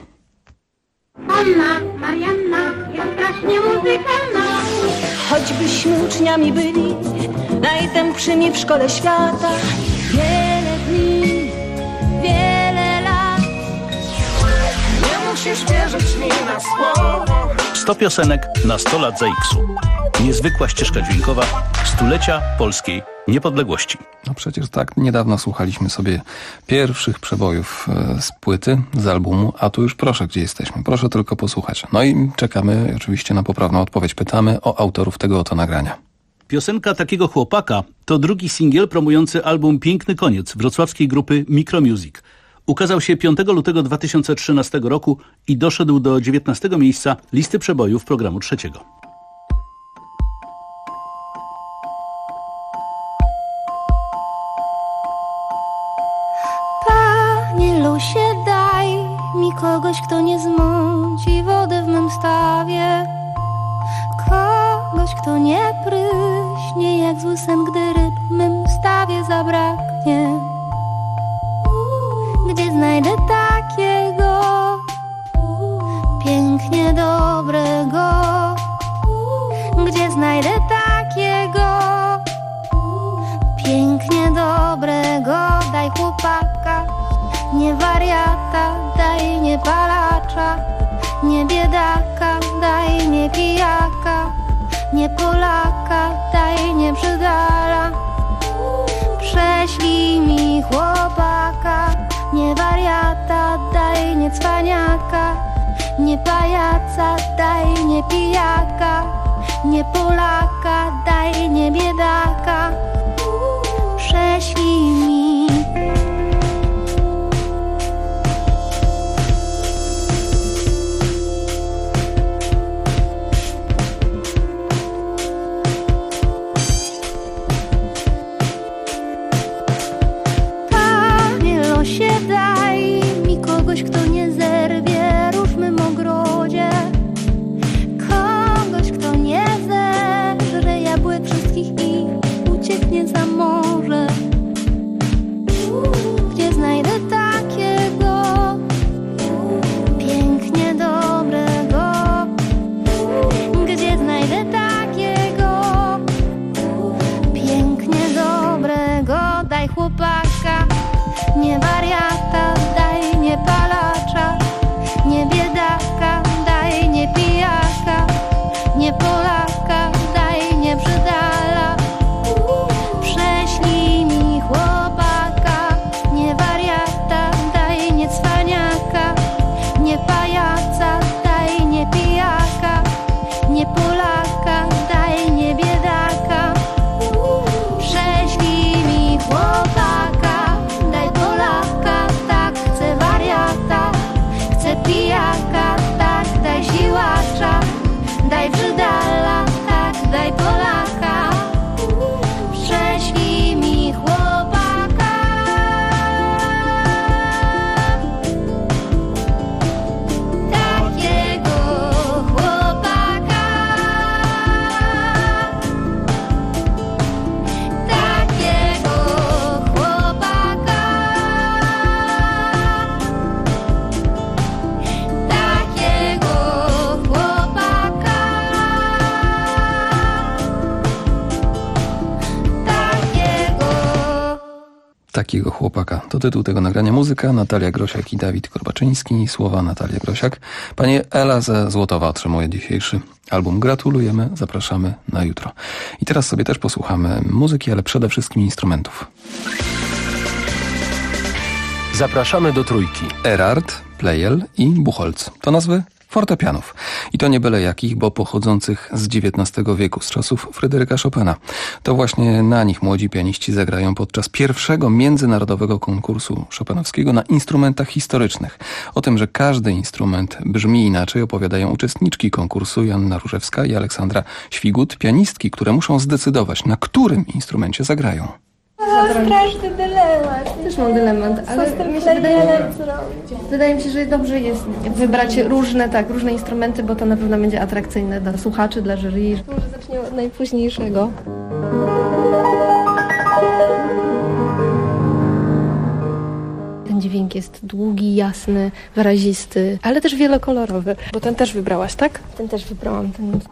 Anna, Marianna, ja strasznie muzykalna. Choćbyśmy uczniami byli najtępszymi w szkole świata. Wiele dni, wiele lat. Nie musisz wierzyć mi na słowo. 100 piosenek na 100 lat za X-u. Niezwykła ścieżka dźwiękowa stulecia polskiej niepodległości. No przecież tak niedawno słuchaliśmy sobie pierwszych przebojów z płyty, z albumu, a tu już proszę, gdzie jesteśmy. Proszę tylko posłuchać. No i czekamy oczywiście na poprawną odpowiedź. Pytamy o autorów tego oto nagrania. Piosenka Takiego chłopaka to drugi singiel promujący album Piękny koniec wrocławskiej grupy Micromusic. Ukazał się 5 lutego 2013 roku i doszedł do 19 miejsca listy przebojów programu trzeciego. Panie losie, daj mi kogoś, kto nie zmąci wody w mym stawie. Kogoś, kto nie pryśnie jak zły sen, gdy ryb w mym stawie zabraknie. Gdzie znajdę takiego pięknie dobrego? Gdzie znajdę takiego pięknie dobrego? Daj chłopaka, nie wariata, daj nie palacza, nie biedaka, daj nie pijaka, nie Polaka, daj nie brzydala. Prześlij mi chłopaka, nie wariata, daj nie cwaniaka, nie pajaca, daj nie pijaka, nie Polaka, daj nie biedaka. Prześlij mi. Daj mi kogoś, kto nie zerwie róż w mym ogrodzie. Kogoś, kto nie zeżre jabłek wszystkich i ucieknie za morze. Gdzie znajdę takiego pięknie dobrego? Gdzie znajdę takiego pięknie dobrego? Daj chłopaka, nie wariata, daj nie palacza, nie biedaka, daj nie pijaka, nie Polaka, daj nie brzydala. Prześlij mi chłopaka, nie wariata, daj nie cwaniaka, nie pajaca, daj nie pijaka, nie Polaka, daj nie biedaka. Prześlij mi chłopaka, daj Polaka. Takiego chłopaka. To tytuł tego nagrania. Muzyka Natalia Grosiak i Dawid Korbaczyński. Słowa Natalia Grosiak. Pani Ela ze Złotowa otrzymuje dzisiejszy album. Gratulujemy, zapraszamy na jutro. I teraz sobie też posłuchamy muzyki, ale przede wszystkim instrumentów. Zapraszamy do Trójki. Erhard, Pleyel i Buchholz. To nazwy fortepianów. I to nie byle jakich, bo pochodzących z XIX wieku, z czasów Fryderyka Chopina. To właśnie na nich młodzi pianiści zagrają podczas pierwszego międzynarodowego konkursu chopinowskiego na instrumentach historycznych. O tym, że każdy instrument brzmi inaczej, opowiadają uczestniczki konkursu Joanna Różewska i Aleksandra Świgut, pianistki, które muszą zdecydować, na którym instrumencie zagrają. Straszny dylemat. Też mam dylemat, ale wydaje mi się, że dobrze jest wybrać różne instrumenty, bo to na pewno będzie atrakcyjne dla słuchaczy, dla jury. Może zacznie od najpóźniejszego. Ten dźwięk jest długi, jasny, wyrazisty, ale też wielokolorowy. Bo ten też wybrałaś, tak? Ten też wybrałam.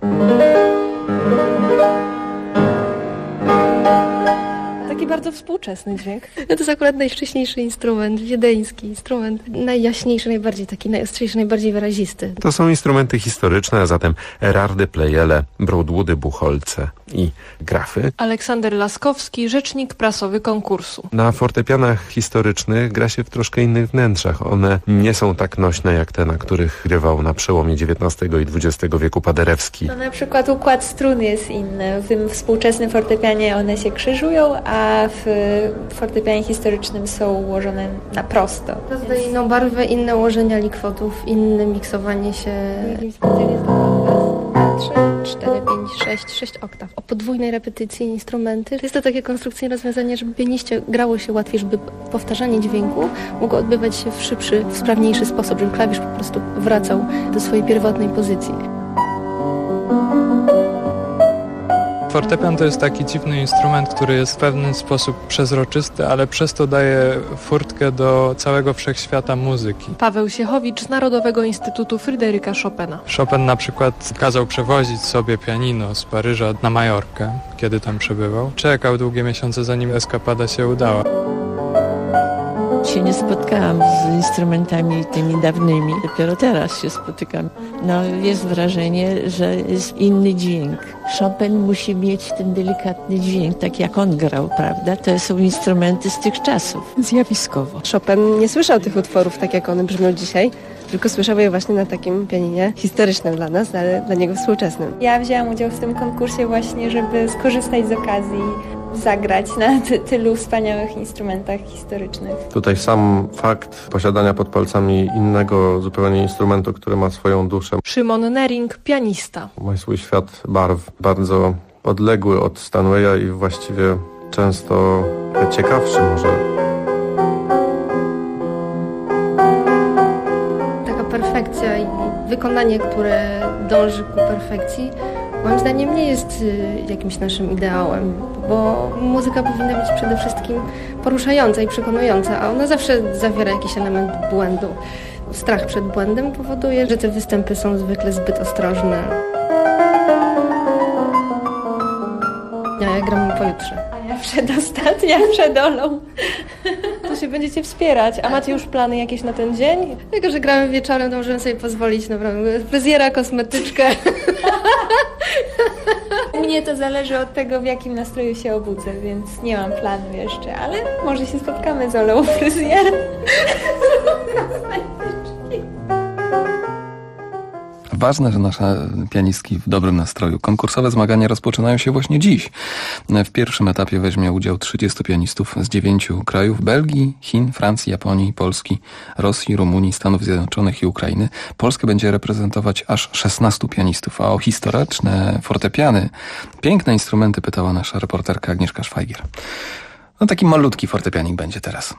Taki bardzo współczesny dźwięk. No to jest akurat najwcześniejszy instrument, wiedeński instrument. Najjaśniejszy, najbardziej taki najostrzejszy, najbardziej wyrazisty. To są instrumenty historyczne, a zatem Erhardy, Pleyele, Broadwoody, Buchholze i grafy. Aleksander Laskowski, rzecznik prasowy konkursu. Na fortepianach historycznych gra się w troszkę innych wnętrzach. One nie są tak nośne jak te, na których grywał na przełomie XIX i XX wieku Paderewski. No, na przykład układ strun jest inny. W tym współczesnym fortepianie one się krzyżują, a w fortepianie historycznym są ułożone na prosto. Daje inną barwę, inne ułożenia likwotów, inne miksowanie się. Jakimś specjalnie jest to 3, 4, 5, 6 oktaw. O podwójnej repetycji instrumenty. Jest to takie konstrukcyjne rozwiązanie, żeby pianiście grało się łatwiej, żeby powtarzanie dźwięku mogło odbywać się w szybszy, w sprawniejszy sposób, żeby klawisz po prostu wracał do swojej pierwotnej pozycji. Fortepian to jest taki dziwny instrument, który jest w pewien sposób przezroczysty, ale przez to daje furtkę do całego wszechświata muzyki. Paweł Siechowicz z Narodowego Instytutu Fryderyka Chopina. Chopin na przykład kazał przewozić sobie pianino z Paryża na Majorkę, kiedy tam przebywał. Czekał długie miesiące, zanim eskapada się udała. Się nie spotkałam z instrumentami tymi dawnymi. Dopiero teraz się spotykam. No, jest wrażenie, że jest inny dźwięk. Chopin musi mieć ten delikatny dźwięk, tak jak on grał, prawda? To są instrumenty z tych czasów. Zjawiskowo. Chopin nie słyszał tych utworów tak, jak one brzmią dzisiaj, tylko słyszał je właśnie na takim pianinie historycznym dla nas, ale dla niego współczesnym. Ja wzięłam udział w tym konkursie właśnie, żeby skorzystać z okazji zagrać na tylu wspaniałych instrumentach historycznych. Tutaj sam fakt posiadania pod palcami innego zupełnie instrumentu, który ma swoją duszę. Szymon Nering, pianista. Ma swój świat barw, bardzo odległy od Stanwaya i właściwie często ciekawszy może. Taka perfekcja i wykonanie, które dąży ku perfekcji, moim zdaniem nie jest jakimś naszym ideałem, bo muzyka powinna być przede wszystkim poruszająca i przekonująca, a ona zawsze zawiera jakiś element błędu. Strach przed błędem powoduje, że te występy są zwykle zbyt ostrożne. Ja gram pojutrze. A ja przedostatnia, przed Olą. To się będziecie wspierać. A macie już plany jakieś na ten dzień? Tylko, że gramy wieczorem, to możemy sobie pozwolić naprawdę fryzjera, kosmetyczkę. Mnie to zależy od tego, w jakim nastroju się obudzę, więc nie mam planu jeszcze, ale może się spotkamy z Olą fryzjer. Ważne, że nasze pianistki w dobrym nastroju. Konkursowe zmagania rozpoczynają się właśnie dziś. W pierwszym etapie weźmie udział 30 pianistów z 9 krajów: Belgii, Chin, Francji, Japonii, Polski, Rosji, Rumunii, Stanów Zjednoczonych i Ukrainy. Polskę będzie reprezentować aż 16 pianistów, a o historyczne fortepiany, piękne instrumenty pytała nasza reporterka Agnieszka Szwajgier. No taki malutki fortepianik będzie teraz.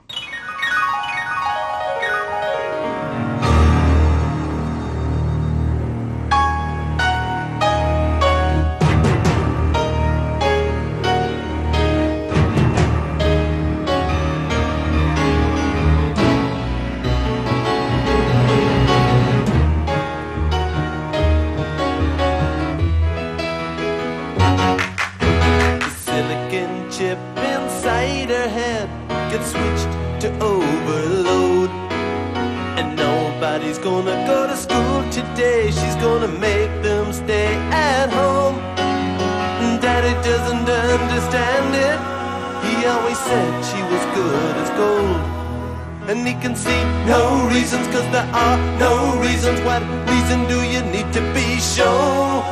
get switched to overload. And nobody's gonna go to school today. She's gonna make them stay at home. Daddy doesn't understand it. He always said she was good as gold. And he can see no reasons, 'cause there are no reasons. What reason do you need to be shown?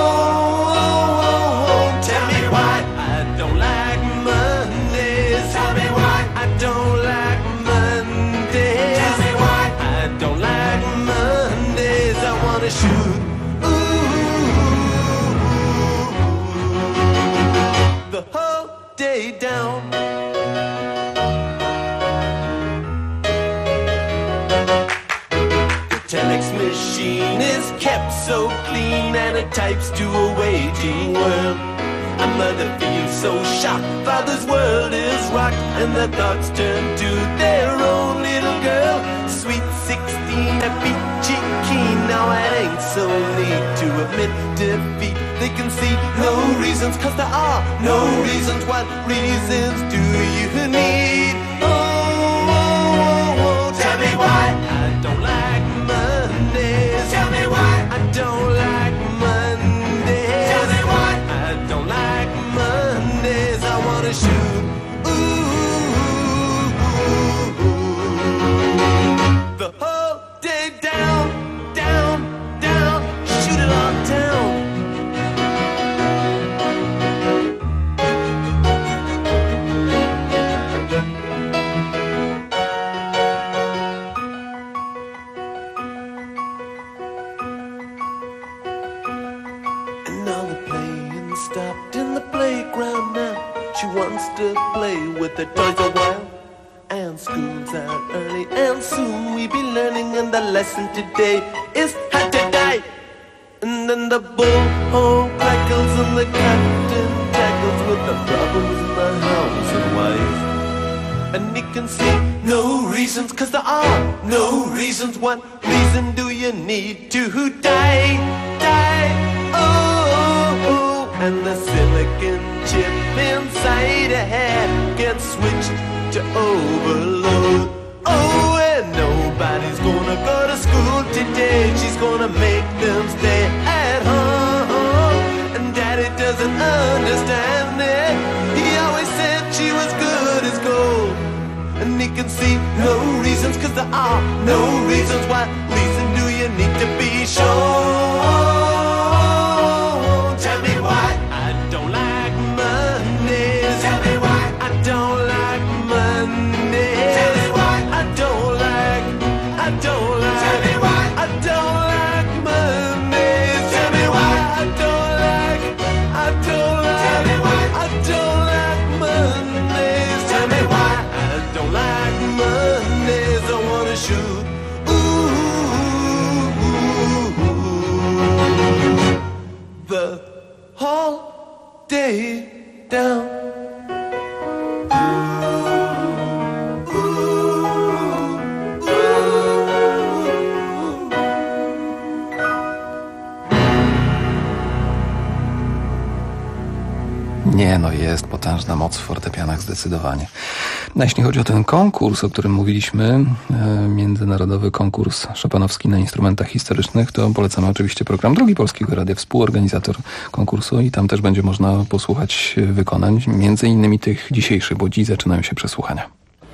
Tell me why I don't like Mondays. Tell me why I don't like Mondays. Tell me why I don't like Mondays. I wanna shoot the whole day down. Telex machine is kept so clean and it types to a waging world. A mother feels so shocked, father's world is rocked, and their thoughts turn to their own little girl. Sweet 16, a peachy keen, now it ain't so neat to admit defeat. They can see no reasons, 'cause there are no reasons. What reasons do you need? Tell me why I don't like Mondays. Tell me why I don't like Mondays. Tell me why I don't like Mondays. I wanna shoot the whole day down, down, down. Shoot it all down. To play with the toys a while, and school's out early, and soon we be learning, and the lesson today is how to die. And then the bullhorn crackles and the captain tackles with the problems in the house and wife. And he can see no reasons, 'cause there are no reasons. What reason do you need to die? Die, oh, and the silicon chip inside her head gets switched to overload. Oh, and nobody's gonna go to school today. She's gonna make them stay at home. And Daddy doesn't understand it. He always said she was good as gold. And he can see no reasons, 'cause there are no reasons. What reason do you need to be sure? Tell me why I don't like Mondays. Tell me why I don't like Mondays. Tell me why I don't like. Tell me why I don't like Mondays. Tell me why I don't like. Tell me why I don't like Mondays. Tell me why I don't like Mondays. I wanna shoot the whole day down. Nie, no jest potężna moc w fortepianach zdecydowanie. No, jeśli chodzi o ten konkurs, o którym mówiliśmy, międzynarodowy konkurs szopenowski na instrumentach historycznych, to polecamy oczywiście program Drugi Polskiego Radia, współorganizator konkursu, i tam też będzie można posłuchać wykonań, między innymi tych dzisiejszych, bo dziś zaczynają się przesłuchania.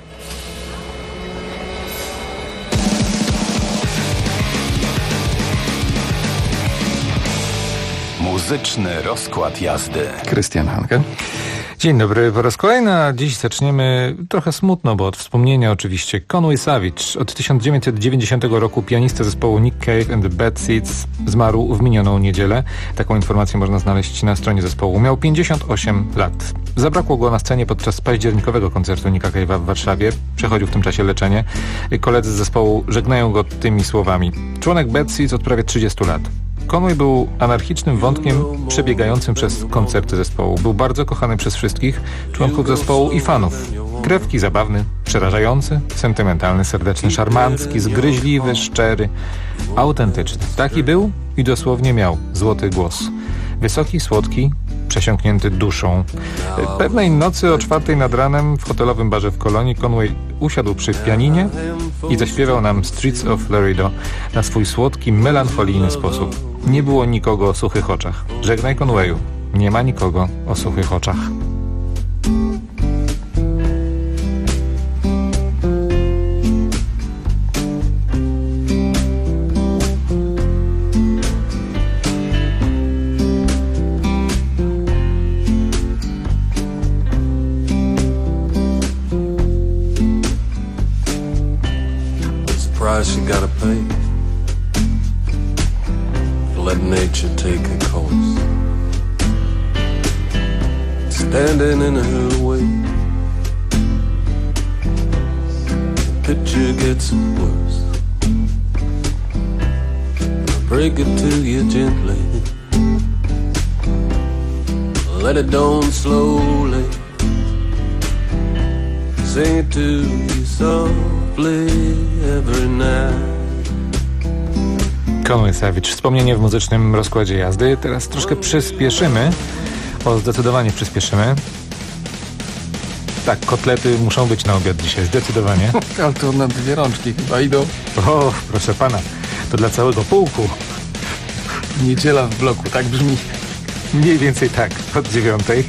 Muzyczny rozkład jazdy. Krystian Hanke. Dzień dobry po raz kolejny, a dziś zaczniemy trochę smutno, bo od wspomnienia oczywiście. Conway Savage, od 1990 roku pianista zespołu Nick Cave and the Bad Seeds, zmarł w minioną niedzielę. Taką informację można znaleźć na stronie zespołu. Miał 58 lat. Zabrakło go na scenie podczas październikowego koncertu Nicka Cave'a w Warszawie. Przechodził w tym czasie leczenie. Koledzy z zespołu żegnają go tymi słowami. Członek Bad Seeds od prawie 30 lat. Conway był anarchicznym wątkiem przebiegającym przez koncerty zespołu. Był bardzo kochany przez wszystkich członków zespołu i fanów. Krewki, zabawny, przerażający, sentymentalny, serdeczny, szarmancki, zgryźliwy, szczery, autentyczny. Taki był i dosłownie miał złoty głos. Wysoki, słodki, przesiąknięty duszą. Pewnej nocy o 4 nad ranem w hotelowym barze w Kolonii Conway usiadł przy pianinie i zaśpiewał nam Streets of Laredo na swój słodki, melancholijny sposób. Nie było nikogo o suchych oczach. Żegnaj, Conwayu. Nie ma nikogo o suchych oczach. Price you gotta pay to let nature take a course. Standing in her way, the picture gets worse. Break it to you gently, let it dawn slowly. Sing it to you softly every night. Conway Savage. Wspomnienie w muzycznym rozkładzie jazdy. Teraz troszkę przyspieszymy. Zdecydowanie przyspieszymy. Tak, kotlety muszą być na obiad dzisiaj, zdecydowanie. Ale to na 2 rączki chyba idą. O, proszę pana, to dla całego pułku. Niedziela w bloku, tak brzmi. Mniej więcej tak, od 9:00.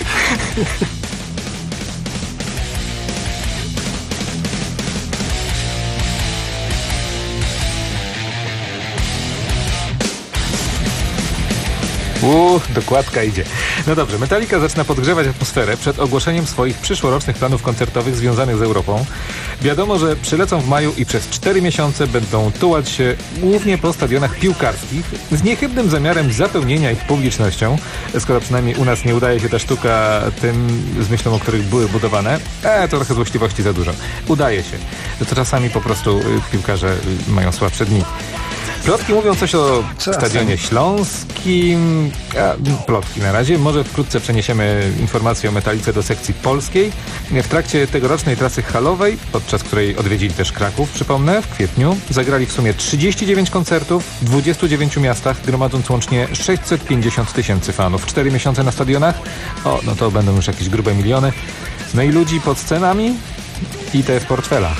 Dokładka idzie. No dobrze, Metallica zaczyna podgrzewać atmosferę przed ogłoszeniem swoich przyszłorocznych planów koncertowych związanych z Europą. Wiadomo, że przylecą w maju i przez 4 miesiące będą tułać się głównie po stadionach piłkarskich z niechybnym zamiarem zapełnienia ich publicznością, skoro przynajmniej u nas nie udaje się ta sztuka tym z myślą, o których były budowane. To trochę złośliwości za dużo. Udaje się. To czasami po prostu piłkarze mają słabsze dni. Plotki mówią coś o Stadionie Śląskim. Plotki na razie. Może wkrótce przeniesiemy informacje o Metallice do sekcji polskiej. W trakcie tegorocznej trasy halowej, podczas której odwiedzili też Kraków, przypomnę, w kwietniu, zagrali w sumie 39 koncertów w 29 miastach, gromadząc łącznie 650 000 fanów. 4 miesiące na stadionach? No to będą już jakieś grube miliony. No i ludzi pod scenami i te w portfelach.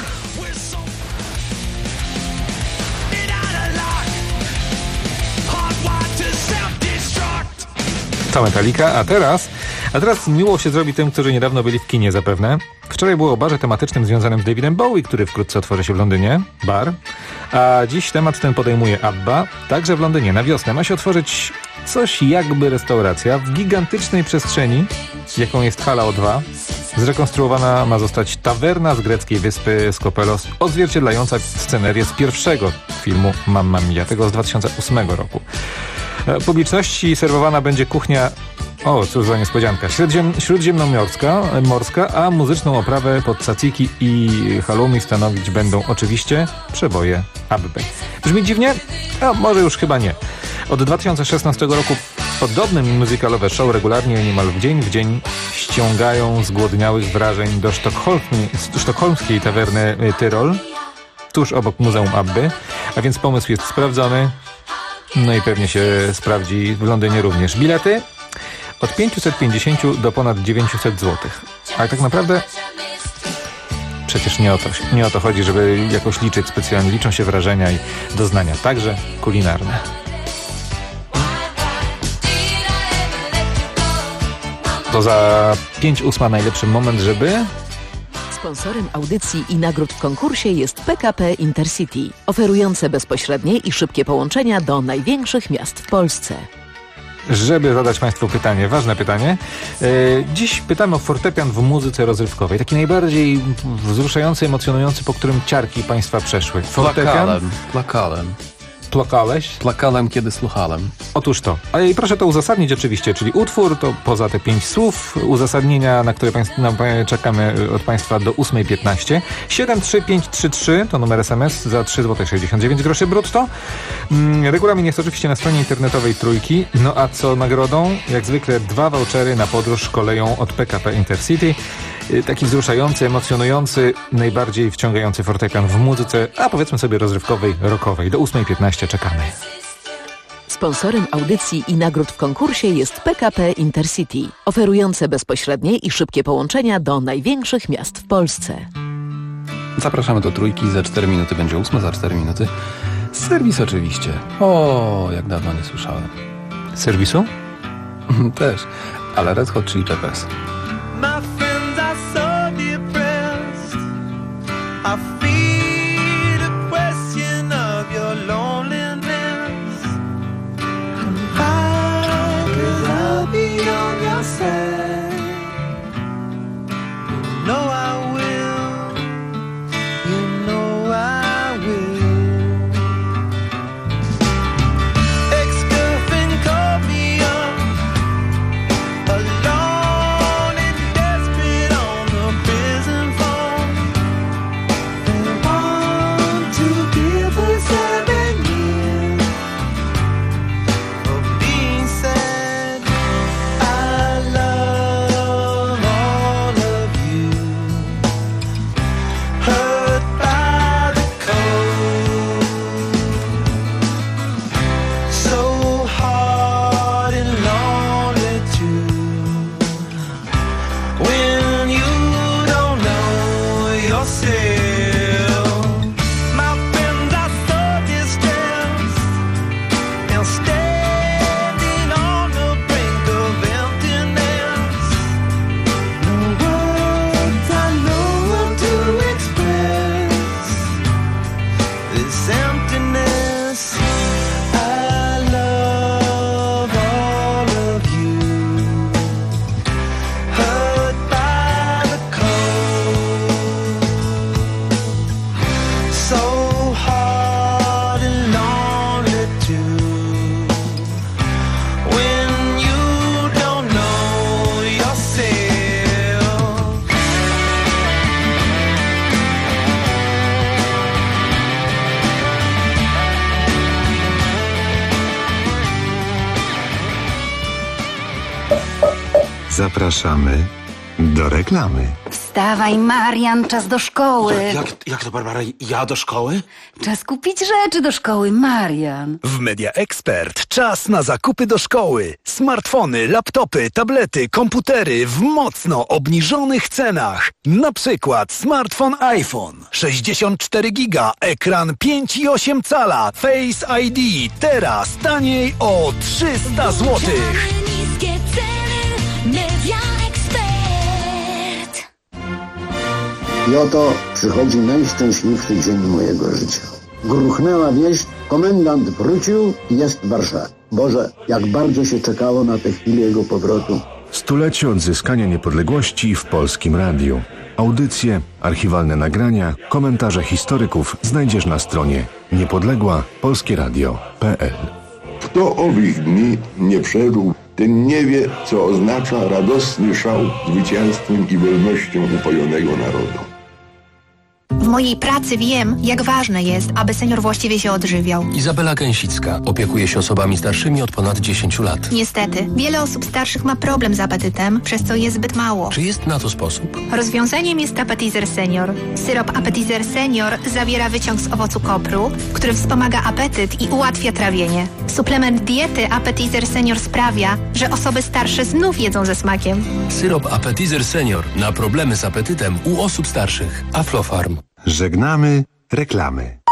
To Metallica, a teraz miło się zrobi tym, którzy niedawno byli w kinie zapewne. Wczoraj było o barze tematycznym związanym z Davidem Bowie, który wkrótce otworzy się w Londynie, bar. A dziś temat ten podejmuje ABBA. Także w Londynie na wiosnę ma się otworzyć coś jakby restauracja w gigantycznej przestrzeni, jaką jest hala O2. Zrekonstruowana ma zostać tawerna z greckiej wyspy Skopelos, odzwierciedlająca scenerię z pierwszego filmu Mamma Mia, tego z 2008 roku. Publiczności serwowana będzie kuchnia, cóż za niespodzianka, śródziemnomorska, a muzyczną oprawę pod tzatziki i halloumi stanowić będą oczywiście przeboje ABBY. Brzmi dziwnie? Może już chyba nie. Od 2016 roku podobne muzykalowe show regularnie, niemal w dzień ściągają zgłodniałych wrażeń do sztokholmskiej tawerny Tyrol, tuż obok Muzeum ABBY, a więc pomysł jest sprawdzony. No i pewnie się sprawdzi w Londynie również. Bilety od 550 do ponad 900 zł. Ale tak naprawdę przecież nie o to chodzi, żeby jakoś liczyć specjalnie. Liczą się wrażenia i doznania, także kulinarne. To za 5/8 najlepszy moment, żeby... Sponsorem audycji i nagród w konkursie jest PKP Intercity, oferujące bezpośrednie i szybkie połączenia do największych miast w Polsce. Żeby zadać Państwu pytanie, ważne pytanie. Dziś pytamy o fortepian w muzyce rozrywkowej. Taki najbardziej wzruszający, emocjonujący, po którym ciarki Państwa przeszły. Fortepian? Plakałem. Plakałeś? Plakałem, kiedy słuchałem. Otóż to. Ale proszę to uzasadnić oczywiście, czyli utwór to poza te 5 słów, uzasadnienia, na które czekamy od Państwa do 8:15. 73533 to numer SMS za 3,69 zł brutto. Regulamin jest oczywiście na stronie internetowej Trójki. No a co nagrodą? Jak zwykle 2 vouchery na podróż koleją od PKP Intercity. Taki wzruszający, emocjonujący, najbardziej wciągający fortepian w muzyce, a powiedzmy sobie rozrywkowej, rockowej. Do 8:15 czekamy. Sponsorem audycji i nagród w konkursie jest PKP Intercity, oferujące bezpośrednie i szybkie połączenia do największych miast w Polsce. Zapraszamy do Trójki, za 4 minuty będzie 8, za 4 minuty serwis oczywiście. O, jak dawno nie słyszałem. Serwisu? Też, ale Red Hot Chili Peppers. My friends are so depressed. I fear the question of your loneliness. Why? 'Cause I'll be on your side. You know I will. You know I will. Ex-girlfriend called me up. Alone and desperate on the prison phone. They want to give her 7 years for being sad. I love all of you. Hurt by the cold. So hard and lonely too. When you don't know yourself. My friends are so distressed and standing on the brink of emptiness. No words I know how to express this emptiness. I love all of you. Hurt by the cold. So hard and lonely too. When you don't know yourself. Zapraszamy do reklamy. Wstawaj, Marian, czas do szkoły. Jak to, Barbara? Ja do szkoły? Czas kupić rzeczy do szkoły, Marian. W Media Expert czas na zakupy do szkoły. Smartfony, laptopy, tablety, komputery w mocno obniżonych cenach. Na przykład smartfon iPhone 64 giga, ekran 5,8 cala, Face ID. Teraz taniej o 300 zł. Niskie ceny, Media Expert. I oto przychodzi najszczęśliwszy dzień mojego życia. Gruchnęła wieść, komendant wrócił i jest w Warszawie. Boże, jak bardzo się czekało na tę chwilę jego powrotu. Stulecie odzyskania niepodległości w Polskim Radiu. Audycje, archiwalne nagrania, komentarze historyków znajdziesz na stronie niepodległapolskieradio.pl. Kto owych dni nie przeżył, ten nie wie, co oznacza radosny szał zwycięstwem i wolnością upojonego narodu. W mojej pracy wiem, jak ważne jest, aby senior właściwie się odżywiał. Izabela Gęsicka opiekuje się osobami starszymi od ponad 10 lat. Niestety, wiele osób starszych ma problem z apetytem, przez co je zbyt mało. Czy jest na to sposób? Rozwiązaniem jest Appetizer Senior. Syrop Appetizer Senior zawiera wyciąg z owocu kopru, który wspomaga apetyt i ułatwia trawienie. Suplement diety Appetizer Senior sprawia, że osoby starsze znów jedzą ze smakiem. Syrop Appetizer Senior na problemy z apetytem u osób starszych. Aflofarm. Żegnamy reklamy.